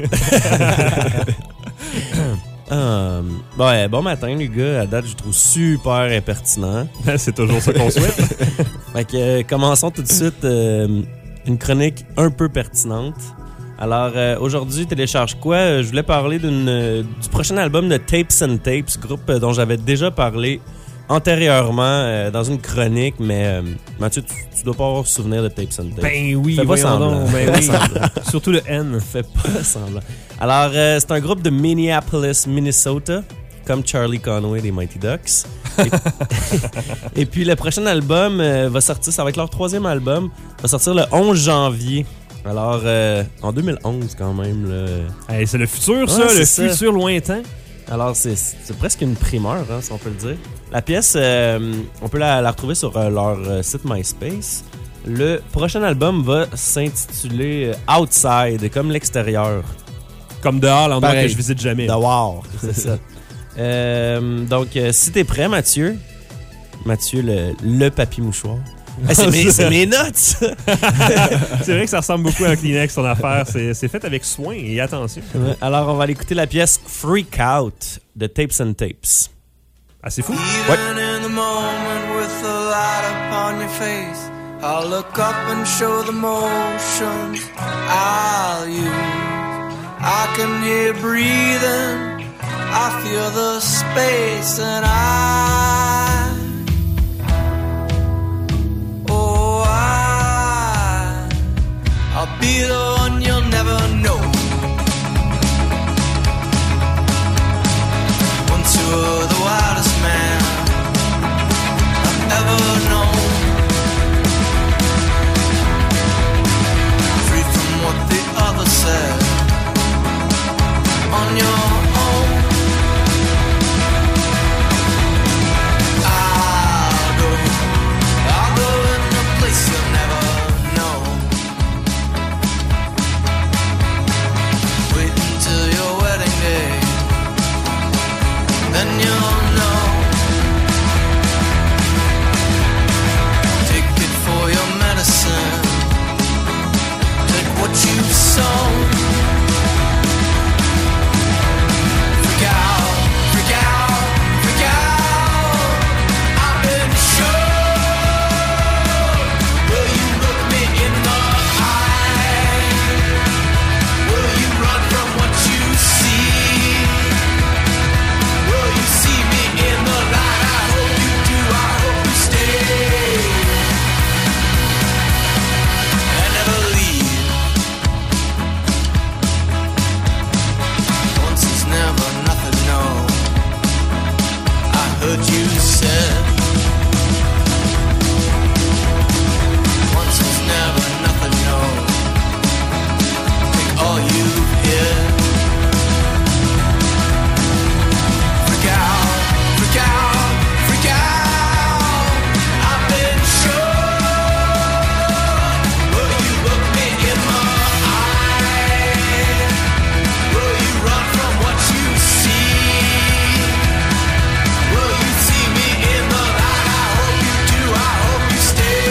euh, ouais, bon matin, les gars. À date, je trouve super impertinent. C'est toujours ça qu'on souhaite. Fait que, euh, commençons tout de suite euh, une chronique un peu pertinente. Alors, euh, aujourd'hui, Télécharge quoi? Euh, je voulais parler d'une, euh, du prochain album de Tapes and Tapes, groupe euh, dont j'avais déjà parlé antérieurement euh, dans une chronique, mais euh, Mathieu, tu, tu dois pas avoir souvenir de Tapes and Tapes. Ben oui, Fais pas semblant. donc, ben oui. Surtout le N. Fais pas semblant. Alors, euh, c'est un groupe de Minneapolis, Minnesota, comme Charlie Conway des Mighty Ducks. Et, et puis, le prochain album euh, va sortir, ça va être leur troisième album, va sortir le onze janvier. Alors, euh, en deux mille onze, quand même. Là. Hey, c'est le futur, ça, ouais, le ça. futur lointain. Alors, c'est, c'est presque une primeur, hein, si on peut le dire. La pièce, euh, on peut la, la retrouver sur euh, leur euh, site MySpace. Le prochain album va s'intituler euh, Outside, comme l'extérieur. Comme dehors, l'endroit Pareil. que je visite jamais. Dehors, c'est ça. Euh, donc, euh, si t'es prêt, Mathieu, Mathieu, le, le papy mouchoir. Ah, c'est, mes, c'est mes notes, ça. C'est vrai que ça ressemble beaucoup à un Kleenex, son affaire. C'est, c'est fait avec soin et attention. Ouais, alors, on va aller écouter la pièce Freak Out de Tapes and Tapes. Ah, c'est fou? Ouais. Even in the moment with the light upon your face, I'll look up and show the motions I'll use. I can hear breathing, I feel the space, and I, oh I, I'll be the one you'll never know. Once you were the wildest man I've ever known, free from what the others said, on your own. I'll go, I'll go in a place you'll never know. Wait until your wedding day, then you'll know. Take it for your medicine, take what you've sown. Freak out, freak out, freak out. I've been sure. Will you look me in the eye? Will you run from what you see? Will you see me in the light? I hope you do, I hope you stay and never leave. Once is never nothing, no, I heard you said. Once is never nothing, no, take all you've hid. Freak out, freak out, freak out. I've been sure. Will you look me in the eye? Will you run from what you see? Will you see me in the light? I hope you do, I hope you stay.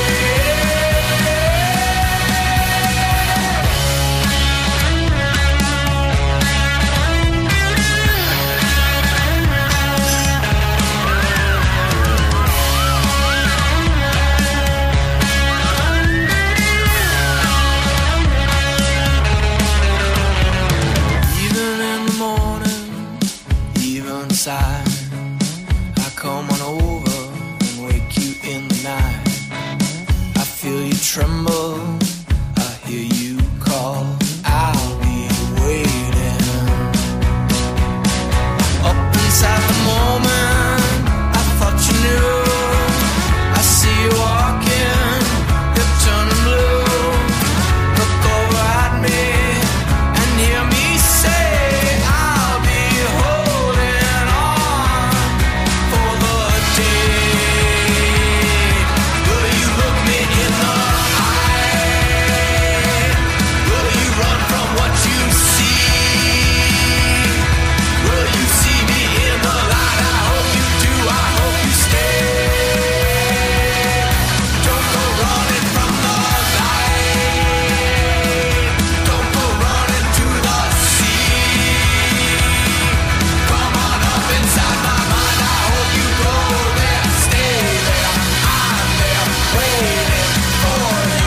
Even in the morning, even inside, I come on over and wake you in the night. I feel you tremble, I hear you call. I'll be waiting. Up inside the moment, I thought you knew. I see you walking, you're turning blue. Look over at me and hear me say, I'll be holding on for the day. Will you look me in the eye? Will you run from what you see? Will you see me in the light? I hope you do, I hope you stay. Don't go running from the light. Don't go running to the sea. Come on up inside my mind. I hope you go there, stay there. I'm there waiting for you.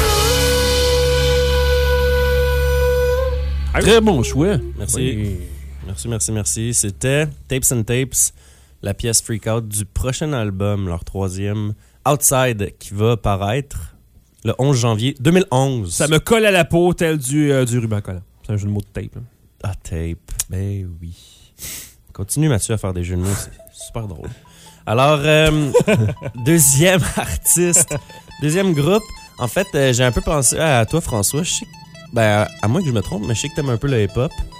Très bon choix. Merci. Oui. Merci, merci, merci. C'était Tapes and Tapes, la pièce Freak Out du prochain album, leur troisième, Outside, qui va paraître le onze janvier deux mille onze. Ça me colle à la peau tel du, euh, du ruban collant. C'est un jeu de mots de tape. Là. Ah, tape. Ben oui. Continue, Mathieu, à faire des jeux de mots. C'est super drôle. Alors, euh, deuxième artiste, deuxième groupe. En fait, euh, j'ai un peu pensé à toi, François. Je sais que- ben, à, à moins que je me trompe, mais je sais que t'aimes un peu le hip-hop.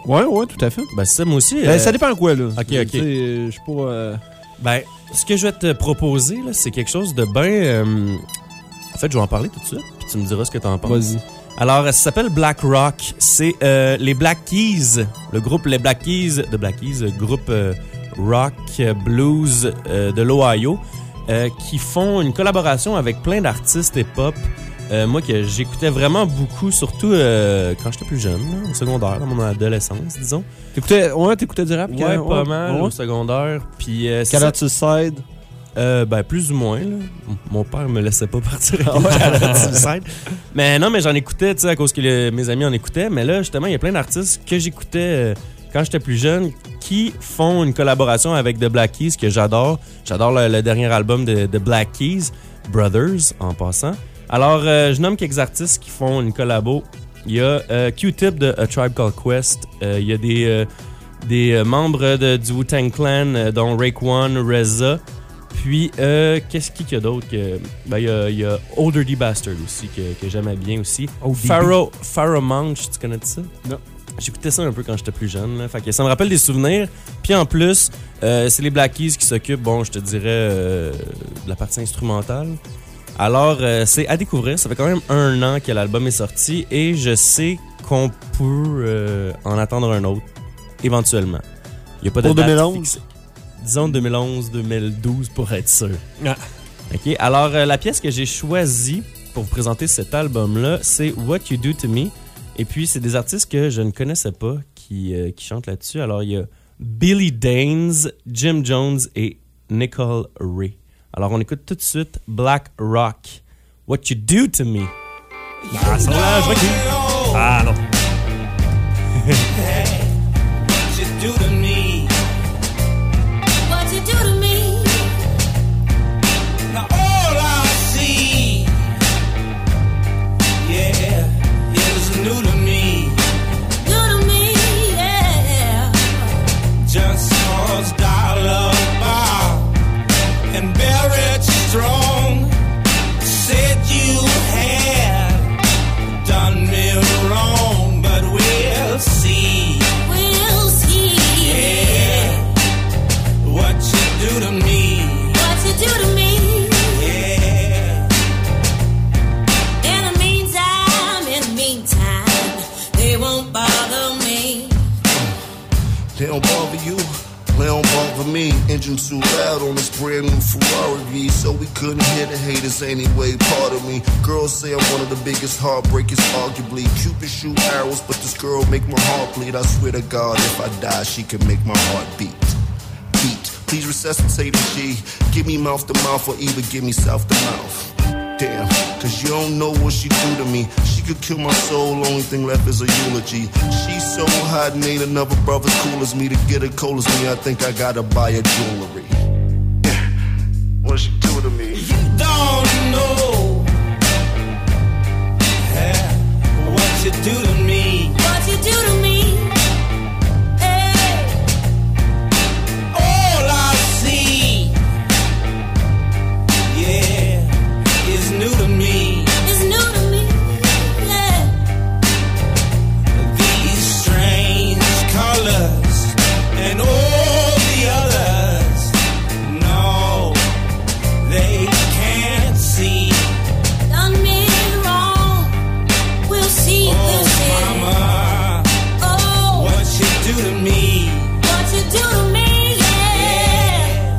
Ouais, ouais, tout à fait. Ben, c'est ça, moi aussi. Ben, euh, ça dépend quoi, là. Ok, Tu ok. sais, euh, Je suis pas... euh, Ben, ce que je vais te proposer, là, c'est quelque chose de bien... euh, En fait, je vais en parler tout de suite, puis tu me diras ce que t'en penses. Vas-y. Alors, ça s'appelle Black Rock. C'est euh, les Black Keys, le groupe Les Black Keys, de Black Keys, groupe euh, rock, euh, blues euh, de l'Ohio, euh, qui font une collaboration avec plein d'artistes et pop. Euh, moi, que j'écoutais vraiment beaucoup, surtout euh, quand j'étais plus jeune, là, au secondaire, dans mon adolescence, disons. T'écoutais, ouais, t'écoutais du rap? Ouais, quand- pas ouais, mal, ouais. au secondaire. Puis, euh, c'est Call Suicide? Euh, ben, plus ou moins, là. Mon père me laissait pas partir Ah avec ouais? Call of Suicide. Mais non, mais j'en écoutais, tu sais, à cause que le- mes amis en écoutaient. Mais là, justement, il y a plein d'artistes que j'écoutais euh, quand j'étais plus jeune qui font une collaboration avec The Black Keys que j'adore. J'adore le, le dernier album de The Black Keys, Brothers, en passant. Alors, euh, je nomme quelques artistes qui font une collabo. Il y a euh, Q-Tip de A Tribe Called Quest. Euh, il y a des, euh, des euh, membres de, du Wu-Tang Clan, euh, dont Raekwon, Reza. Puis, euh, qu'est-ce qu'il y a d'autre? Que, ben, il y a, il y a Old Dirty Bastard aussi, que, que j'aimais bien aussi. Pharaoh, Pharaoh Monch, tu connais ça? Non. J'écoutais ça un peu quand j'étais plus jeune. Là. Fait que ça me rappelle des souvenirs. Puis en plus, euh, c'est les Black Keys qui s'occupent, bon, je te dirais, euh, de la partie instrumentale. Alors, euh, c'est à découvrir. Ça fait quand même un an que l'album est sorti et je sais qu'on peut euh, en attendre un autre, éventuellement. Il n'y a pas de Pour date deux mille onze? fixée. Disons deux mille onze deux mille douze pour être sûr. Ah. OK. Alors, euh, la pièce que j'ai choisie pour vous présenter cet album-là, c'est What You Do To Me. Et puis, c'est des artistes que je ne connaissais pas qui, euh, qui chantent là-dessus. Alors, il y a Billy Danes, Jim Jones et Nicole Ray. Alors, on écoute tout de suite Black Rock. What You Do To Me. Ah, ça va, je vois qui. Ah, non. What you do to me? What you do to me? Now all I see, yeah, is new to me. New to me, yeah. Just cause dollar bow and buried strong said you had done me wrong, but we'll see. We'll see. Yeah. What you do to me. What you do to me. Yeah. In the meantime, in the meantime, they won't bother me. They don't bother you, they don't bother me. Engine too loud on this brand new Ferrari V, so we couldn't hear the haters anyway. Part of me, girls say I'm one of the biggest heartbreakers, arguably. Cupid shoot arrows, but this girl make my heart bleed. I swear to God, if I die, she can make my heart beat. Beat, please resuscitate the G. Give me mouth to mouth, or either give me south to mouth. Damn, cause you don't know what she do to me. She could kill my soul, only thing left is a eulogy. She's so hot and ain't another brother cool as me. To get her cold as me, I think I gotta buy her jewelry. Yeah, what she do to me? You don't know, yeah, what you do to me. What you do to me. Hey. All I see, yeah, is new to me. It's new to me, yeah. These strange colors and all the others, no, they can't see. Done me wrong, we'll see, Oh, we'll see. Mama, oh, what you do to me. What you do to me, yeah.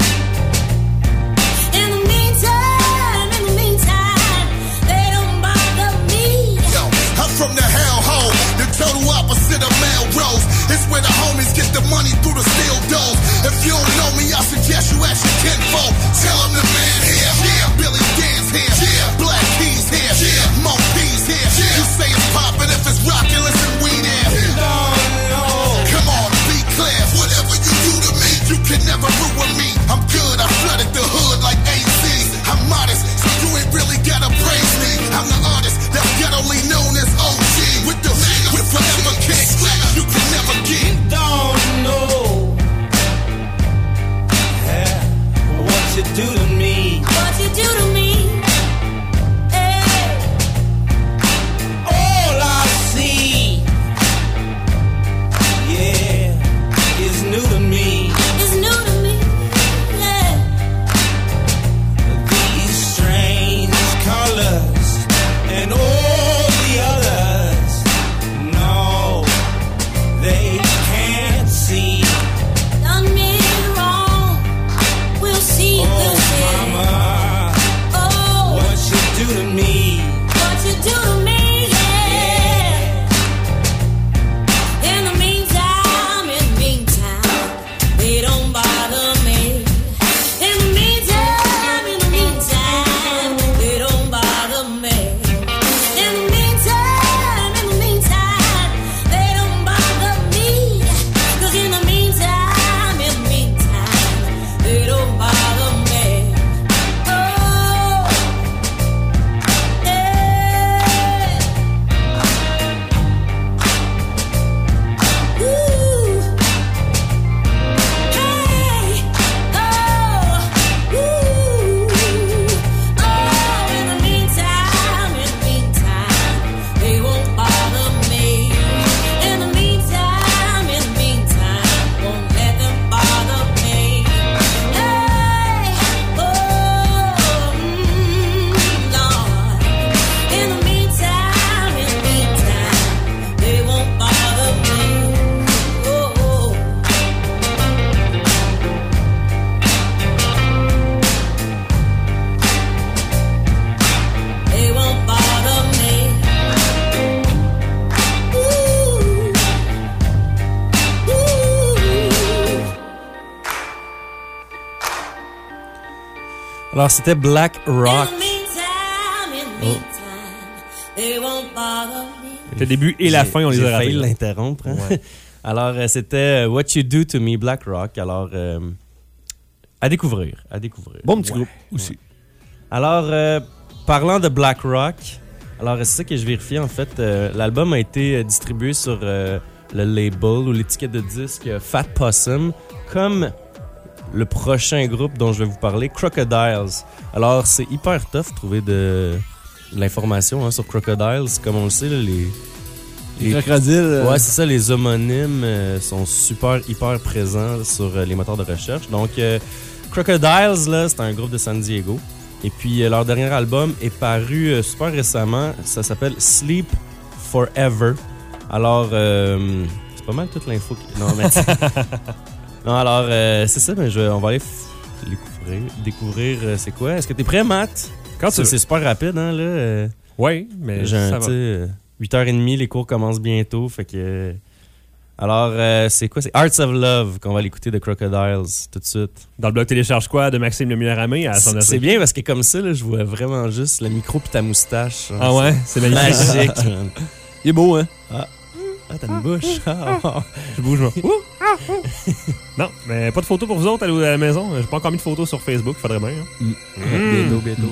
In the meantime, in the meantime, they don't bother me. Yo, I'm from the hellhole, the total opposite of Melrose. It's where the homies get the money through the steel doors. If you don't know me, I suggest you ask your kinfolk. Tell them the man here, yeah. Billy Dan's here, yeah. Black Keys here, yeah. Mo P's here, yeah. You say it's poppin', if it's rockin', listen, we there. Come on, be clear. Whatever you do to me, you can never ruin me. I'm good, I flooded the hood like A C. I'm modest, so you ain't really gotta praise me. I'm the artist that's ghettoly known as O G. With the with forever kicks, you can never get. Don't know, yeah, what you do to me. Alors, c'était Black Rock. Oh. Le début et la J'ai- fin, on les j'ai a ratés. failli l'interrompre. hein. Ouais. Alors, euh, c'était euh, What You Do To Me, Black Rock. Alors, euh, à découvrir, à découvrir. Bon petit Ouais. groupe aussi. Alors, euh, parlant de Black Rock, alors c'est ça que je vérifie en fait. euh, L'album a été euh, distribué sur euh, le label ou l'étiquette de disque euh, Fat Possum, comme le prochain groupe dont je vais vous parler, Crocodiles. Alors, c'est hyper tough de trouver de, de l'information hein, sur Crocodiles. Comme on le sait, là, les... Les crocodiles, euh. Ouais, c'est ça, les homonymes euh, sont super, hyper présents sur euh, les moteurs de recherche. Donc, euh, Crocodiles, là, c'est un groupe de San Diego. Et puis, euh, leur dernier album est paru euh, super récemment. Ça s'appelle Sleep Forever. Alors, euh, c'est pas mal toute l'info. Qui... Non, mais... non, alors, euh, c'est ça, mais je, on va aller f- découvrir, découvrir euh, c'est quoi. Est-ce que t'es prêt, Matt? Quand tu Ça, veux. c'est super rapide, hein, là. euh, Oui, mais J'ai un, ça va. tu sais, euh, huit heures trente, les cours commencent bientôt, fait que... euh, Alors, euh, c'est quoi? C'est Arts of Love qu'on va l'écouter de Crocodiles tout de suite. Dans le blog Télécharge quoi de Maxime Lemillard-Ramé à son C'est c'est bien parce que comme ça, là, je vois vraiment juste le micro puis ta moustache. Ah ouais? C'est magnifique. Magique, man. Il est beau, hein? Ah, ah t'as une bouche. Ah. Je bouge, moi. Non, mais pas de photos pour vous autres à la maison. J'ai pas encore mis de photos sur Facebook, faudrait bien. Hein? Mm. Mm. Bientôt, bientôt.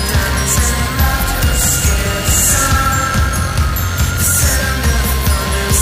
Send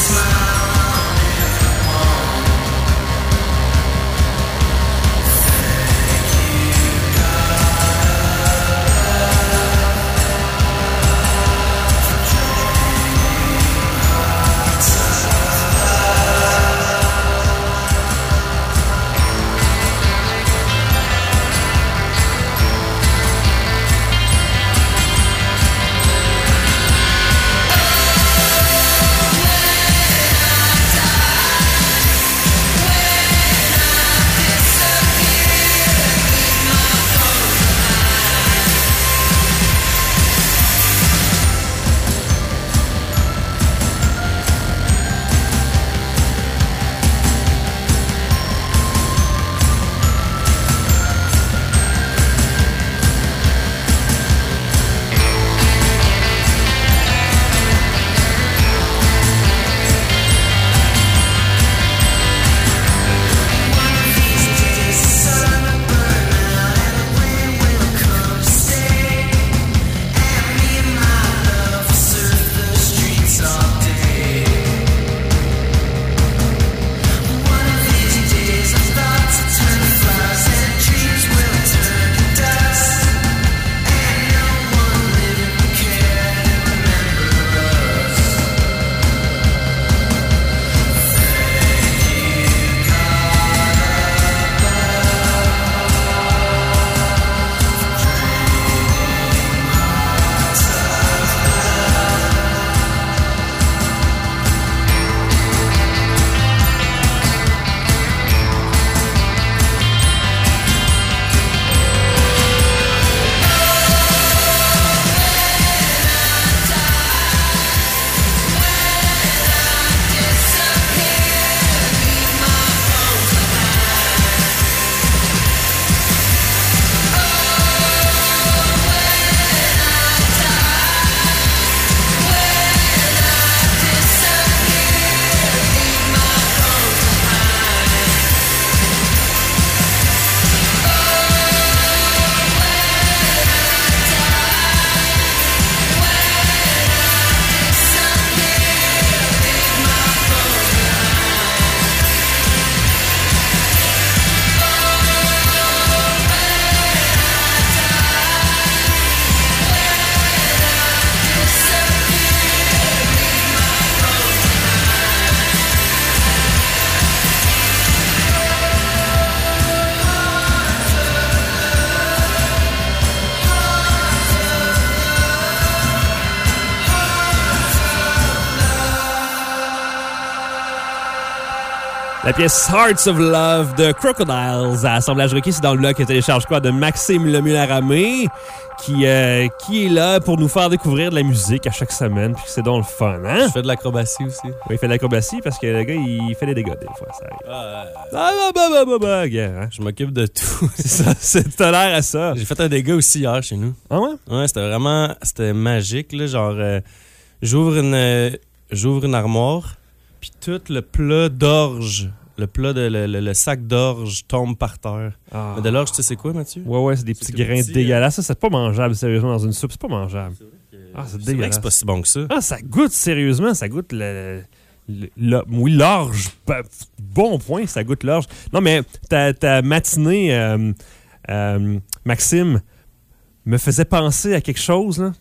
La pièce Hearts of Love de Crocodiles à Assemblage Rocky, c'est dans le bloc Télécharge quoi de Maxime Lemuel-Aramé qui, euh, qui est là pour nous faire découvrir de la musique à chaque semaine. Puis c'est donc le fun, hein? Je fais de l'acrobatie aussi. Oui, il fait de l'acrobatie parce que le gars, il fait des dégâts des fois. Ça arrive. Ah, Ah, bah, bah, bah, bah, bah, gars, hein? Je m'occupe de tout. C'est ça, c'est- t'as l'air à ça. J'ai fait un dégât aussi hier chez nous. Ah ouais? Ouais, c'était vraiment... C'était magique, là. Genre, euh, j'ouvre une... euh, j'ouvre une armoire, puis tout le plat d'orge, le plat de... Le, le- le sac d'orge tombe par terre. Ah. Mais de l'orge, tu sais c'est quoi, Mathieu? Ouais, ouais, c'est des petits tout grains petit, dégueulasses. Ça, c'est pas mangeable, sérieusement, dans une soupe. C'est pas mangeable. Ah, c'est C'est vrai dégueulasse. que c'est pas si bon que ça. Ah, ça goûte, sérieusement, ça goûte le... le- le- oui, l'orge. Ben, bon point, ça goûte l'orge. Non, mais ta, ta matinée, euh, euh, Maxime, me faisait penser à quelque chose, là.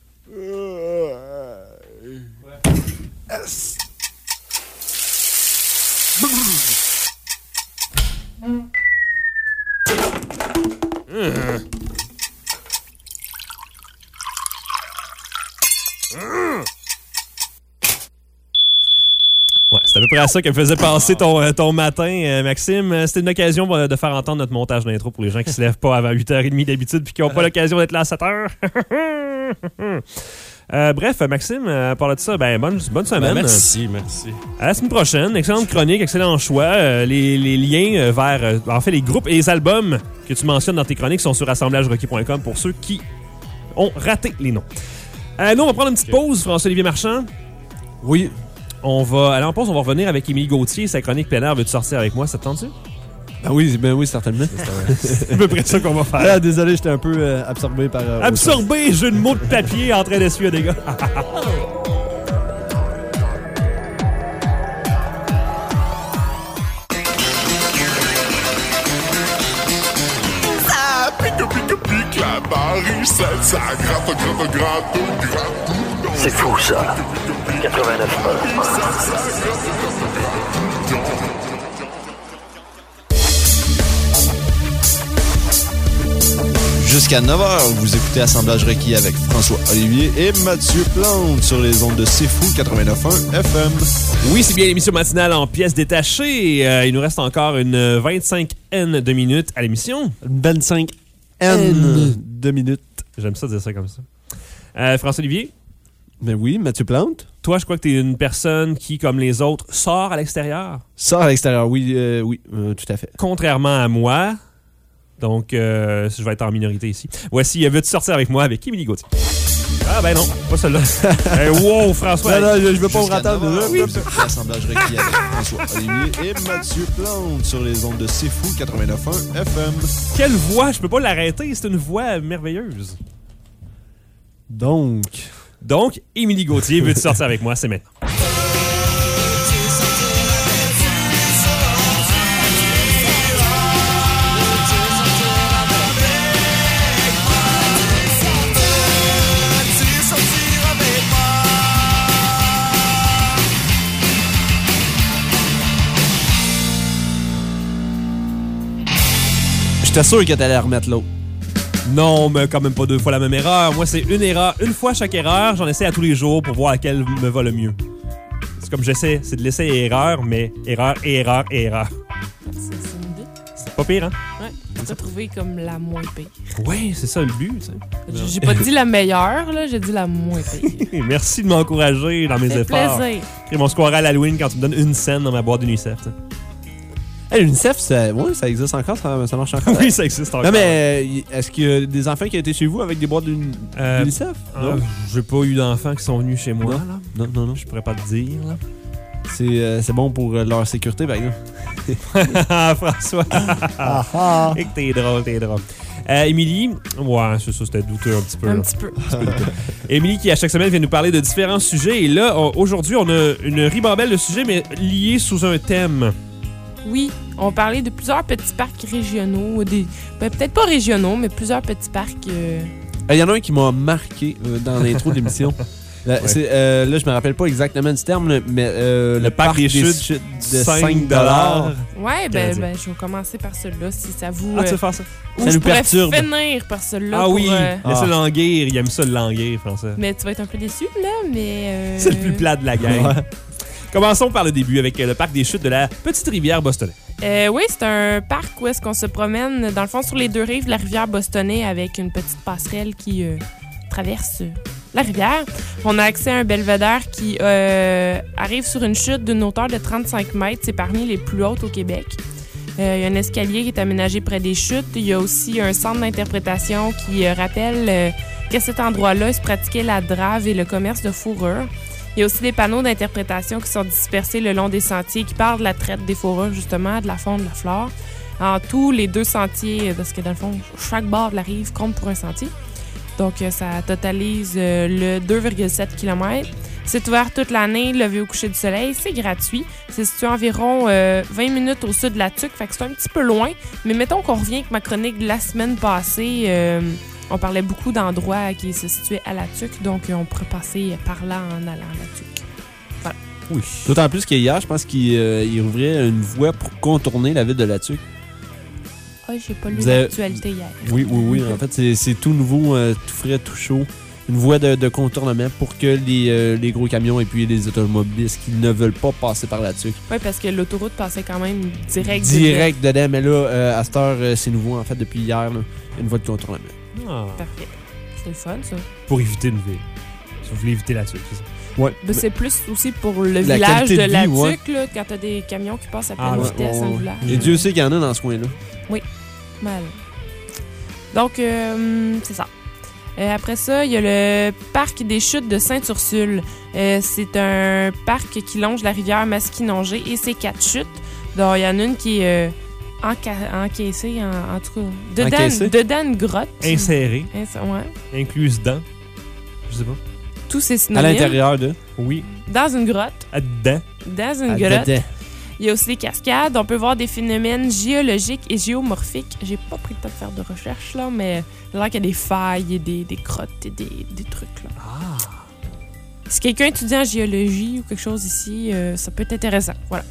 Ouais, c'est à peu près à ça que me faisait penser ton, euh, ton matin, euh, Maxime. Euh, C'était une occasion euh, de faire entendre notre montage d'intro pour les gens qui se lèvent pas avant huit heures trente d'habitude puis qui n'ont pas l'occasion d'être là à sept heures. Euh, bref, Maxime, euh, à part de ça, ben, bonne, bonne semaine. Ben, merci, merci. À la semaine prochaine. Excellente chronique, excellent choix. Euh, les, les liens euh, vers, euh, en fait, les groupes et les albums que tu mentionnes dans tes chroniques sont sur assemblage rocky point com pour ceux qui ont raté les noms. Euh, nous, on va prendre une petite pause, François-Olivier Marchand. Oui. On va aller en pause, on va revenir avec Émilie Gauthier, sa chronique plein air. Veux-tu sortir avec moi, ça te tente-tu? Ben oui, ben oui, certainement. C'est à peu près ça qu'on va faire. Ah, désolé, j'étais un peu euh, absorbé par... euh, Absorbé, jeu de mots de papier en train d'essuyer des gars. Ça pique, pique, pique, la barricade, ça gratte, gratte, gratte, gratte. C'est fou ça. quatre-vingt-neuf Jusqu'à neuf heures, vous écoutez Assemblage requis avec François Olivier et Mathieu Plante sur les ondes de C'est Fou quatre-vingt-neuf point un F M. Oui, c'est bien l'émission matinale en pièces détachées. Euh, il nous reste encore une vingt-cinq N de minutes à l'émission. vingt-cinq N de minutes. J'aime ça dire ça comme ça. Euh, François-Olivier? Ben oui, Mathieu Plante. Toi, je crois que tu es une personne qui, comme les autres, sort à l'extérieur. Sort à l'extérieur, oui, euh, oui, euh, tout à fait. Contrairement à moi. Donc, euh, je vais être en minorité ici. Voici, veux-tu sortir avec moi avec Émilie Gauthier? Ah ben non, pas celle-là. Hey, wow, François! Non, non, je, je veux pas vous Jusqu'à rattendre. neuf heures, Oui. vous écoutez Assemblage requis avec François Olivier et Mathieu Plante sur les ondes de C'est Fou quatre-vingt-neuf point un F M. Quelle voix! Je peux pas l'arrêter, c'est une voix merveilleuse. Donc... Donc, Émilie Gauthier, veux-tu sortir avec moi? C'est maintenant. J'étais sûr que t'allais remettre l'autre. Non, mais quand même pas deux fois la même erreur. Moi, c'est une erreur. Une fois chaque erreur, j'en essaie à tous les jours pour voir laquelle me va le mieux. C'est comme j'essaie, c'est de laisser erreur, mais erreur et erreur et erreur. C'est c'est une idée. C'est pas pire, hein? Ouais, on t'a trouvé comme la moins pire. Oui, c'est ça le but, tu sais. J'ai- J'ai pas dit la meilleure, là, j'ai dit la moins pire. Merci de m'encourager dans mes Ça fait efforts. plaisir. Et mon score à l'Halloween quand tu me donnes une scène dans ma boîte d'UNICEF. tu sais. Hey, l'UNICEF, ça, ouais, ça existe encore, ça, ça marche encore. Oui, ça existe encore. Non, mais euh, est-ce qu'il y a des enfants qui ont été chez vous avec des boîtes d'uni- Euh, d'UNICEF? euh, J'ai pas eu d'enfants qui sont venus chez moi. Non. Là. Non, non, non. Je pourrais pas te dire. Là. C'est euh, c'est bon pour euh, leur sécurité, par exemple. François. Ah, ah. Et que t'es drôle, t'es drôle. Euh, Émilie, ouais, c'est ça, c'était douteux un petit peu. Un là. petit peu. Émilie qui, à chaque semaine, vient nous parler de différents sujets. Et là, on- aujourd'hui, on a une ribambelle de sujets, mais liés sous un thème. Oui, on va parler de plusieurs petits parcs régionaux. Des, ben, peut-être pas régionaux, mais plusieurs petits parcs. euh, Il y en a un qui m'a marqué euh, dans l'intro de l'émission. Là, Ouais. c'est, euh, là, je me rappelle pas exactement du terme, là, mais euh, le, parc des chutes de cinq cinq dollars. dollars. Ouais, ben, Canadien. ben, je vais commencer par celui-là, si ça vous... Ah, tu euh, veux faire ça? ou Ça je nous pourrais perturbe. finir par celui-là. Ah pour, oui, euh, laisse-le Ah. languir. Il aime ça le languir, François. mais tu vas être un peu déçu, là, mais... euh, C'est le plus plat de la gang. Ouais. Commençons par le début avec euh, le parc des chutes de la Petite Rivière Bostonais. Euh, oui, c'est un parc où est-ce qu'on se promène, dans le fond, sur les deux rives de la rivière Bostonais avec une petite passerelle qui euh, traverse euh, la rivière. On a accès à un belvédère qui euh, arrive sur une chute d'une hauteur de trente-cinq mètres. C'est parmi les plus hautes au Québec. Euh, il y a un escalier qui est aménagé près des chutes. Il y a aussi un centre d'interprétation qui euh, rappelle euh, qu'à cet endroit-là, se pratiquait la drave et le commerce de fourrure. Il y a aussi des panneaux d'interprétation qui sont dispersés le long des sentiers qui parlent de la traite des fourrures, justement, de la faune, de la flore. En tout, les deux sentiers, parce que dans le fond, chaque bord de la rive compte pour un sentier. Donc, ça totalise euh, le deux virgule sept kilomètres. C'est ouvert toute l'année, levé au coucher du soleil. C'est gratuit. C'est situé environ euh, vingt minutes au sud de la Tuque, fait que c'est un petit peu loin. Mais mettons qu'on revient avec ma chronique de la semaine passée. Euh, on parlait beaucoup d'endroits qui se situaient à la Tuque, donc on pourrait passer par là en allant à la Tuque. Voilà. Oui. D'autant plus qu'hier, je pense qu'il euh, il ouvrait une voie pour contourner la ville de la Tuque. Ah, j'ai pas lu Vous avez- l'actualité hier. Oui, oui, oui. En fait, c'est, c'est tout nouveau, euh, tout frais, tout chaud. Une voie de, de contournement pour que les, euh, les gros camions et puis les automobilistes qui ne veulent pas passer par la Tuque. Oui, parce que l'autoroute passait quand même direct. Direct dedans, mais là, euh, à cette heure, euh, c'est nouveau, en fait, depuis hier, là, une voie de contournement. Ah. Parfait. C'est le fun, ça. Pour éviter une ville. Si vous voulez éviter la Tuque, c'est ça. Ouais. Ben, c'est plus aussi pour le La village qualité de, de la vie, ouais. Tuque, là, quand t'as des camions qui passent à pleine Ah, ouais, vitesse ouais, en ouais. village. Et Dieu sait qu'il y en a dans ce coin-là. Oui, mal. Donc, euh, c'est ça. Euh, après ça, il y a le parc des chutes de Sainte-Ursule. Euh, c'est un parc qui longe la rivière Masquinongé et ses quatre chutes. Donc, il y en a une qui est euh, enca- encaissée, en, en tout cas, dedans, Encaissée? dedans une grotte. Inséré. Ins- ouais. Incluse dans. Je sais pas. Tous ces À synonymes. l'intérieur de. Oui. Dans une grotte. À dedans. Dans une À grotte. dedans. Il y a aussi des cascades. On peut voir des phénomènes géologiques et géomorphiques. J'ai pas pris le temps de faire de recherche, là, mais il a l'air qu'il y a des failles et des, des grottes et des, des trucs, là. Ah. Si quelqu'un étudie en géologie ou quelque chose ici, euh, ça peut être intéressant. Voilà.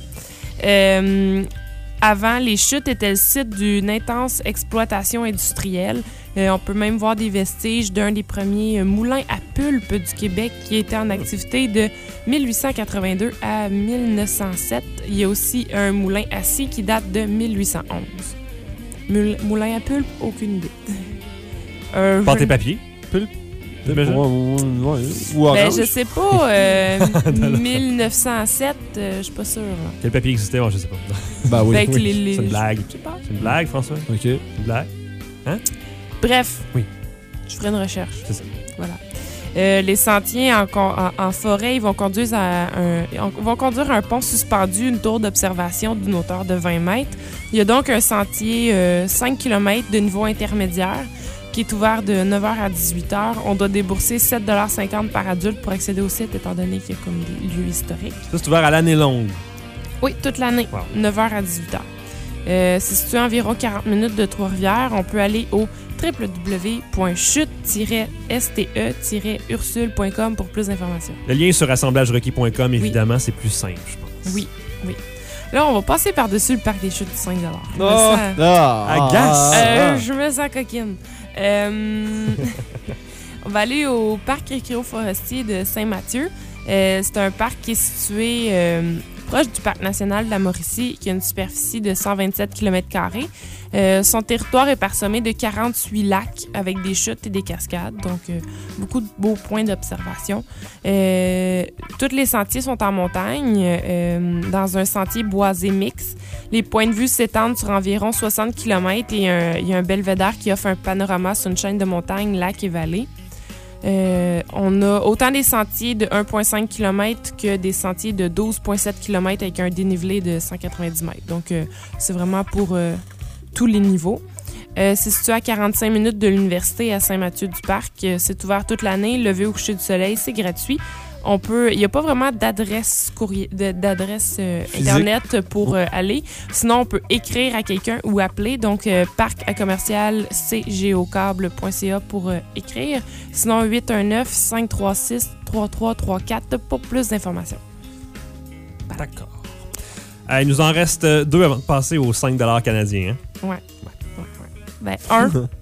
Euh, avant, les chutes étaient le site d'une intense exploitation industrielle. Euh, on peut même voir des vestiges d'un des premiers euh, moulins à pulpe du Québec qui était en activité de mille huit cent quatre-vingt-deux à mille neuf cent sept. Il y a aussi un moulin à scie qui date de mille huit cent onze. Moul- moulin à pulpe, aucune idée. Euh, Pâte je- et papier. Pulpe. J'imagine. Ouais, ouais, ouais. Ou Ben, orange. je sais pas. euh, mille neuf cent sept, euh, je suis pas sûre. là. Quel papier existait? Moi, je sais pas. Ben oui. Fait que les- les- C'est une blague. je sais pas. C'est une blague, François? OK. C'est une blague? Hein? Bref. Oui. Je ferai une recherche. C'est ça. Voilà. Euh, les sentiers en, con- en, en forêt, ils vont conduire à un, ils vont conduire à un pont suspendu, une tour d'observation d'une hauteur de vingt mètres. Il y a donc un sentier euh, cinq kilomètres de niveau intermédiaire qui est ouvert de neuf heures à dix-huit heures. On doit débourser sept dollars cinquante par adulte pour accéder au site, étant donné qu'il y a comme des lieux historiques. Ça, c'est ouvert à l'année longue. Oui, toute l'année, Wow. neuf heures à dix-huit heures. Euh, c'est situé à environ quarante minutes de Trois-Rivières. On peut aller au w w w point chute tiret s t e tiret ursule point com pour plus d'informations. Le lien est sur assemblage requis point com, évidemment, c'est plus simple, je pense. Oui, oui. Là, on va passer par-dessus le parc des chutes du cinq dollars. Je me Oh! sens- Ah, Agace! Euh, ah. je me sens coquine. Euh, on va aller au parc récréo-forestier de Saint-Mathieu. Euh, c'est un parc qui est situé euh, proche du parc national de la Mauricie, qui a une superficie de cent vingt-sept kilomètres carrés. Euh, son territoire est parsemé de quarante-huit lacs avec des chutes et des cascades, donc euh, beaucoup de beaux points d'observation. Euh, tous les sentiers sont en montagne, euh, dans un sentier boisé mixte. Les points de vue s'étendent sur environ soixante kilomètres et un- il y a un belvédère qui offre un panorama sur une chaîne de montagnes, lacs et vallées. Euh, on a autant des sentiers de un virgule cinq kilomètres que des sentiers de douze virgule sept kilomètres avec un dénivelé de cent quatre-vingt-dix mètres. Donc, euh, c'est vraiment pour euh, tous les niveaux. Euh, c'est situé à quarante-cinq minutes de l'université à Saint-Mathieu-du-Parc. Euh, c'est ouvert toute l'année, levé au coucher du soleil, c'est gratuit. On peut, il n'y a pas vraiment d'adresse courrier, de- d'adresse euh, Physique. internet pour euh, aller. Sinon, on peut écrire à quelqu'un ou appeler. Donc, euh, parc à commercial c g o cable point c a pour euh, écrire. Sinon, huit un neuf, cinq trois six, trois trois trois quatre pour plus d'informations. D'accord. Euh, il nous en reste euh, deux avant de passer aux cinq dollars canadiens. Hein? Ouais. Ouais, ouais. Ben, un.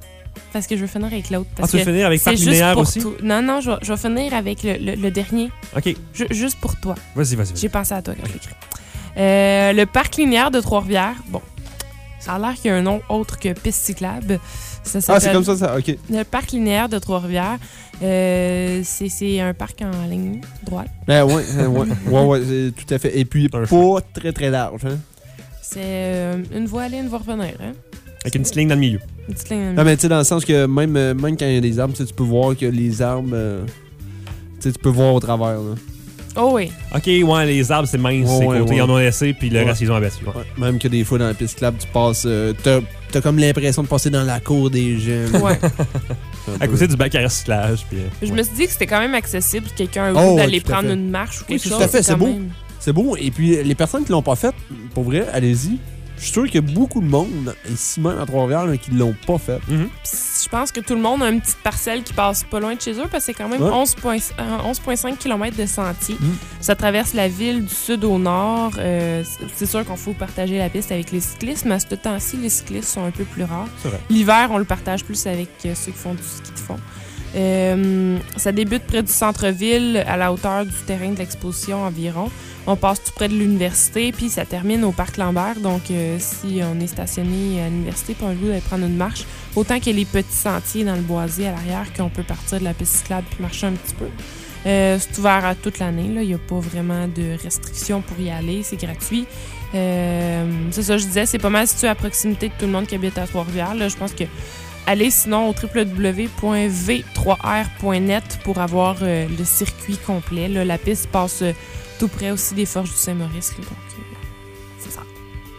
parce que je veux finir avec l'autre. Ah, tu veux que finir avec c'est Parc juste linéaire pour aussi? tout- Non, non, je vais, je vais finir avec le, le- le dernier. OK. Ju- juste pour toi. Vas-y, vas-y. vas-y. J'ai pensé à toi quand je l'écris. Euh, le parc linéaire de Trois-Rivières, bon, ça a l'air qu'il y a un nom autre que piste cyclable. Ça Ah, s'appelle c'est comme ça, ça. OK. Le parc linéaire de Trois-Rivières. Euh, c'est c'est un parc en ligne droite. Ben ouais, ouais, ouais, ouais, ouais, c'est tout à fait. Et puis, pas très, très large. Hein? C'est euh, une voie aller, une voie revenir. Hein? Avec une petite ligne dans le milieu. Une petite ligne. Non, mais tu sais, dans le sens que même, euh, même quand il y a des arbres, tu sais, tu peux voir que les arbres. euh, tu sais, tu peux voir au travers. Là. Oh oui. OK, ouais, les arbres, c'est mince, Ouais, c'est ouais, côté, ouais. ils en ont laissé, puis le Ouais. reste, ils ont abattu. Ouais. Ouais, même que des fois, dans la piste cyclable, tu passes. euh, t'as, t'as comme l'impression de passer dans la cour des gens. Ouais. À côté du bac à recyclage. Puis, euh, Je ouais. me suis dit que c'était quand même accessible si quelqu'un a le Oh, goût ouais, d'aller tout à prendre fait. une marche ou Oui, quelque tout chose. à fait, c'est quand beau. même- C'est beau. Et puis, les personnes qui l'ont pas fait, pour vrai, allez-y. Je suis sûr qu'il y a beaucoup de monde, ici même à Trois-Rivières, là, qui l'ont pas fait. Puis Je pense que tout le monde a une petite parcelle qui passe pas loin de chez eux parce que c'est quand même Ouais. onze virgule cinq kilomètres de sentier. Mm. Ça traverse la ville du sud au nord. Euh, c'est- c'est sûr qu'on faut partager la piste avec les cyclistes, mais à ce temps-ci, les cyclistes sont un peu plus rares. C'est vrai. L'hiver, on le partage plus avec euh, ceux qui font du ski de fond. Euh, ça débute près du centre-ville, à la hauteur du terrain de l'exposition environ. On passe tout près de l'université, puis ça termine au parc Lambert. Donc, euh, si on est stationné à l'université, puis on a le goût d'aller prendre une marche, autant qu'il y a les petits sentiers dans le boisé à l'arrière, qu'on peut partir de la piste cyclable puis marcher un petit peu. Euh, c'est ouvert à toute l'année. là. Il n'y a pas vraiment de restrictions pour y aller. C'est gratuit. Euh, c'est ça, je disais, c'est pas mal situé à proximité de tout le monde qui habite à Trois-Rivières. là. Je pense que allez sinon au w w w point v trois r point net pour avoir euh, le circuit complet. là. La piste passe euh, tout près aussi des Forges du Saint-Maurice. là. Donc, euh, c'est ça.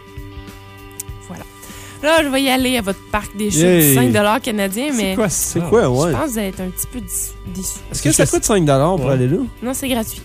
Voilà. Là, je vais y aller à votre parc des chutes Yay. de cinq dollars canadiens, mais C'est quoi ça? C'est quoi, ouais? je pense que vous allez être un petit peu déçu- déçus. Est-ce que ça coûte cinq dollars pour Ouais. aller là? Non, c'est gratuit.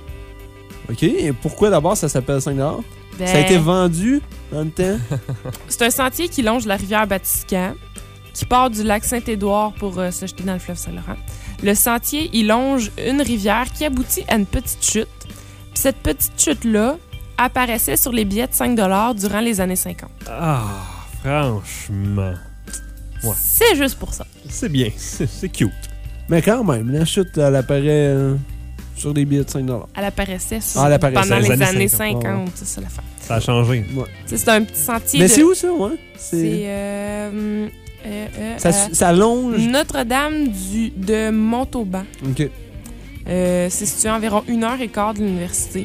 OK. Et pourquoi d'abord ça s'appelle cinq dollars? Ben, Ça a été vendu dans le temps? C'est un sentier qui longe la rivière Batiscan, qui part du lac Saint-Édouard pour euh, se jeter dans le fleuve Saint-Laurent. Le sentier, il longe une rivière qui aboutit à une petite chute. Puis cette petite chute-là apparaissait sur les billets de cinq dollars durant les années cinquante. Ah, franchement. Ouais. C'est juste pour ça. C'est bien, c'est c'est cute. Mais quand même, la chute, elle apparaît euh, sur des billets de cinq dollars. Elle apparaissait sur- Ah, elle apparaissait. pendant les Les années années cinquante. cinquante. C'est ça l'affaire. Ça a changé. Ouais. Tu sais, C'est un petit sentier Mais de... c'est où ça, ouais? C'est... euh, euh, euh, Ça, euh, ça longe. Notre-Dame du, de Montauban. OK. Euh, c'est situé à environ une heure et quart de l'université.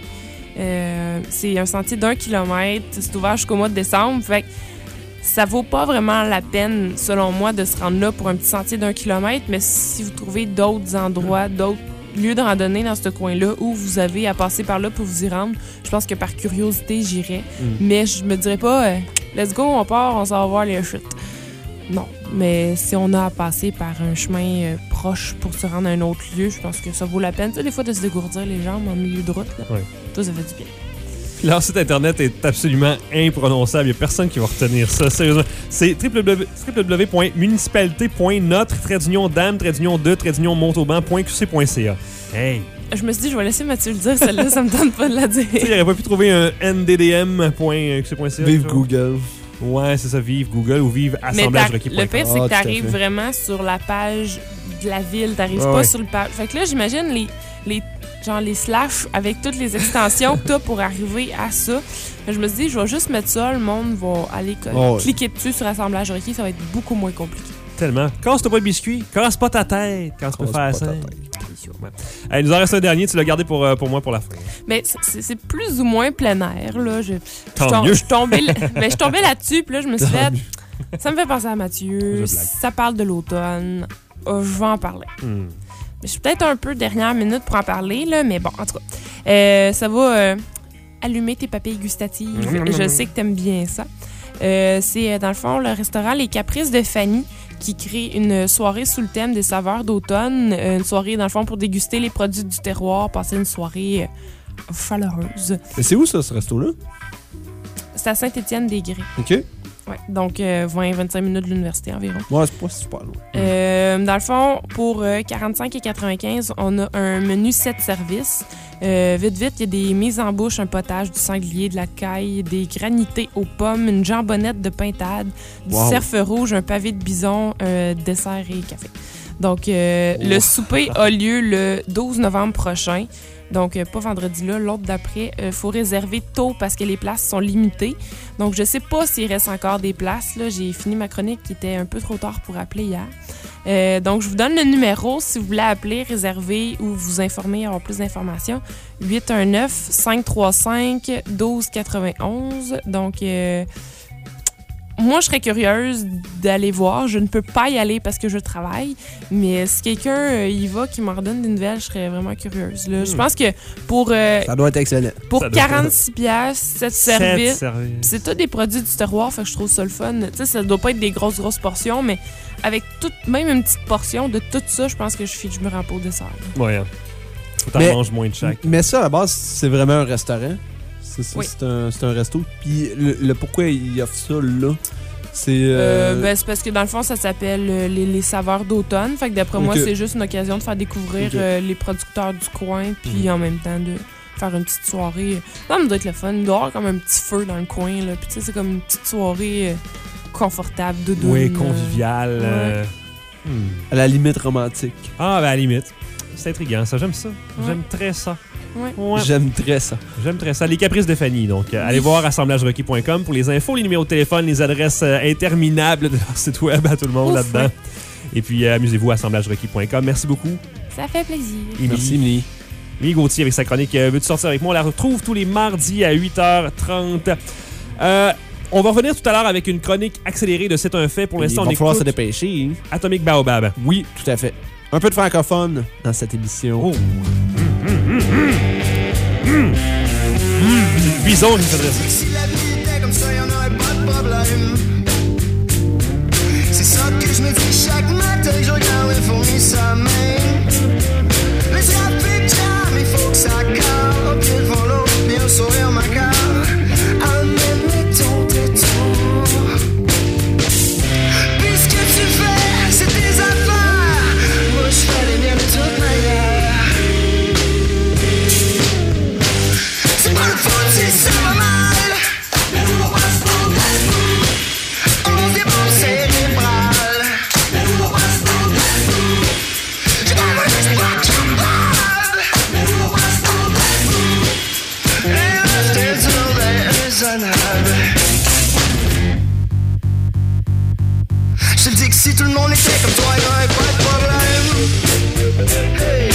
Euh, c'est un sentier d'un kilomètre. C'est ouvert jusqu'au mois de décembre. Fait que ça vaut pas vraiment la peine, selon moi, de se rendre là pour un petit sentier d'un kilomètre. Mais si vous trouvez d'autres endroits, d'autres lieux de randonnée dans ce coin-là où vous avez à passer par là pour vous y rendre, je pense que par curiosité, j'irais. Mm. Mais je me dirais pas, euh, let's go, on part, on s'en va voir les chutes. Non, mais si on a à passer par un chemin euh, proche pour se rendre à un autre lieu, je pense que ça vaut la peine. Tu sais, des fois, de se dégourdir les jambes en milieu de route, là. Ouais. Toi, ça fait du bien. Leur site internet est absolument imprononçable. Il n'y a personne qui va retenir ça. Sérieusement. C'est w w w point municipalité point notre trait d'union dame trait d'union de trait d'union montauban point q c point c a. Hey! Je me suis dit, je vais laisser Mathieu le dire, celle-là, ça me tente pas de la dire. Tu sais, il aurait pas pu trouver un n d d m point q c point c a. Vive Google. Ouais, c'est ça, vive Google ou vive Mais assemblage t'as- requis point le com. pire, c'est Ah, que tout à t'arrives fait. vraiment sur la page de la ville. T'arrives Ouais, pas ouais. sur le page. Fait que là, j'imagine les, les, genre les slash avec toutes les extensions que t'as pour arriver à ça. Fait que je me suis dit, je vais juste mettre ça, le monde va aller co- Oh, ouais. cliquer dessus sur assemblage requis, ça va être beaucoup moins compliqué. Tellement. Casse-toi pas le biscuit. Casse pas ta tête quand tu peux Casse faire pas ça. ta Ouais. Hey, il nous en reste un dernier. Tu l'as gardé pour, euh, pour moi pour la fin. Mais c'est- c'est c'est plus ou moins plein air, là. Je, Tant je tom- mieux. je suis tombée là- ben, je suis tombée là-dessus, puis là, je me suis Tant fait... mieux. Ça me fait penser à Mathieu. Je blague. Ça parle de l'automne. Euh, je vais en parler. Hmm. Je suis peut-être un peu dernière minute pour en parler, là, mais bon, en tout cas. Euh, ça va euh, allumer tes papilles gustatives. Mmh. Je sais que t'aimes bien ça. Euh, c'est, euh, dans le fond, le restaurant Les Caprices de Fanny qui crée une soirée sous le thème des saveurs d'automne. Euh, Une soirée, dans le fond, pour déguster les produits du terroir, passer une soirée euh, chaleureuse. Mais c'est où ça, ce resto-là? C'est à Saint-Étienne-des-Grès. OK. Ouais, donc euh, vingt à vingt-cinq minutes de l'université environ. Ouais, c'est pas super loin. Euh, dans le fond, pour euh, quarante-cinq et quatre-vingt-quinze, on a un menu sept services. Euh, vite, vite, il y a des mises en bouche, un potage, du sanglier, de la caille, des granités aux pommes, une jambonnette de pintade, du Wow. cerf rouge, un pavé de bison, euh, dessert et café. Donc, euh, le souper a lieu le douze novembre prochain. Donc, euh, pas vendredi là, l'autre d'après. Il faut réserver tôt parce que les places sont limitées. Donc, je sais pas s'il reste encore des places. Là. J'ai fini ma chronique qui était un peu trop tard pour appeler hier. Euh, donc, je vous donne le numéro si vous voulez appeler, réserver ou vous informer, avoir plus d'informations. huit un neuf, cinq trois cinq, un deux neuf un. Donc, euh, moi, je serais curieuse d'aller voir. Je ne peux pas y aller parce que je travaille. Mais si quelqu'un euh, y va, qui m'en redonne des nouvelles, je serais vraiment curieuse. Là. Hmm. Je pense que pour... euh, Ça doit être excellent. Pour Ça doit être- quarante-six piastres, sept Sept services. services. C'est tous des produits du terroir, fait que je trouve ça le fun. Tu sais, ça doit pas être des grosses, grosses portions, mais avec tout, même une petite portion de tout ça, je pense que je, file- je me rends pas au dessert. là. Ouais. hein. Faut t'en Mais- manges moins de chaque. Mais ça, à la base, c'est vraiment un restaurant. C'est ça, Oui. c'est un, c'est un resto. Puis le, le pourquoi il offre ça là, c'est. Euh, euh, ben, c'est parce que dans le fond, ça s'appelle euh, les, les saveurs d'automne. Fait que d'après moi, Ok. c'est juste une occasion de faire découvrir Ok. euh, les producteurs du coin, puis en même temps de faire une petite soirée. Ça me doit être le fun. Il doit y avoir comme un petit feu dans le coin, là. Puis tu sais, c'est comme une petite soirée euh, confortable, de Oui, convivial. euh, hmm. À la limite romantique. Ah, ben à la limite. C'est intriguant, ça. J'aime ça. Ouais. J'aime très ça. Ouais. Ouais. J'aime très ça. J'aime très ça. Les caprices de Fanny. Donc, euh, allez voir assemblage requis point com pour les infos, les numéros de téléphone, les adresses euh, interminables de leur site web à tout le monde Ouf, là-dedans. ouais. Et puis, euh, amusez-vous à assemblage requis point com. Merci beaucoup. Ça fait plaisir. Merci, Émilie. Émilie Gauthier avec sa chronique euh, Veux-tu sortir avec moi? On la retrouve tous les mardis à huit heures trente. Euh, on va revenir tout à l'heure avec une chronique accélérée de C'est un fait. Pour l'instant, Il on va falloir écoute se dépêcher. Atomic Baobab. Oui, tout à fait. Un peu de francophone dans cette émission. Oh. Bison, il faisait ça. Si la vie était comme ça, y'en aurait pas de problème. C'est ça que je me dis chaque matin, je regarde les fourmis sommeil. Mais c'est rapide, jam, il faut que ça cale. Au pied devant l'autre, puis un sourire macabre. Amène ton détour. Puis ce que tu fais, c'est tes affaires. Moi, je fais les miennes de toute manière. C'est pas le fun si ça va mal. On se débrouille cérébral. J'ai pas le risque pas capable. Et rester dur déraisonnable. Je te dis que si tout le monde était comme toi, il aurait pas de problème. Hey.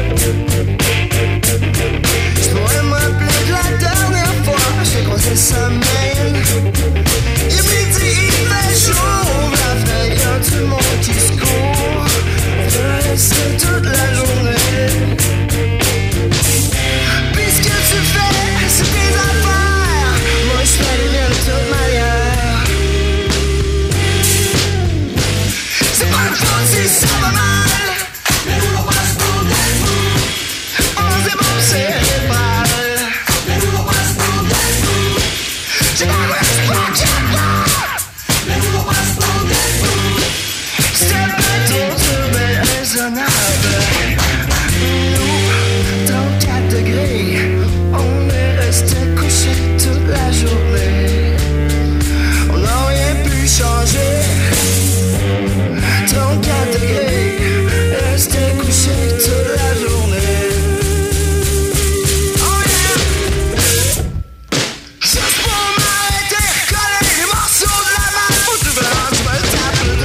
Je pourrais m'appeler de la dernière fois, j'ai croisé sa main. Il est midi, il fait chaud, ouvre la fenêtre, y'a tout le monde qui se court. On peut rester toute la journée. Puis ce que tu fais, c'est tes affaires. Moi je fais les miennes de toute manière. C'est pas le fun si ça va mal. On se débrouille cérébral. J'ai pas le risque pas capable. C'est plutôt dur mais raisonnable. Nous, trente-quatre degrés, on est resté couché toute la journée. On n'a rien pu changer. trente-quatre degrés, resté couché toute la journée. Oh yeah! Juste pour m'arrêter, coller les morceaux de la main. Faut du blanc, je me tape le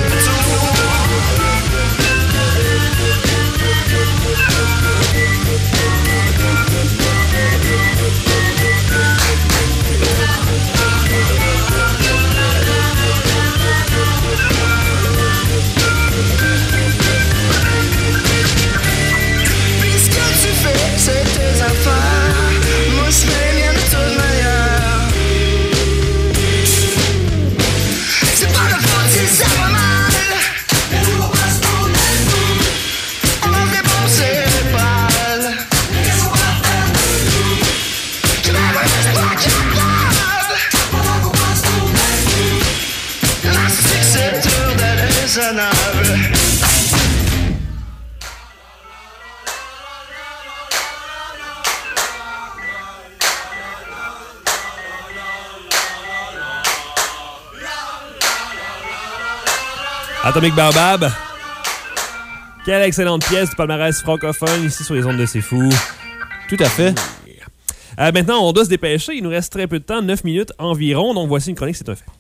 Atomic Baobab. Quelle excellente pièce du palmarès francophone ici sur les ondes de C'est Fou. Tout à fait. Euh, maintenant, on doit se dépêcher. Il nous reste très peu de temps, neuf minutes environ. Donc, voici une chronique, c'est un fait.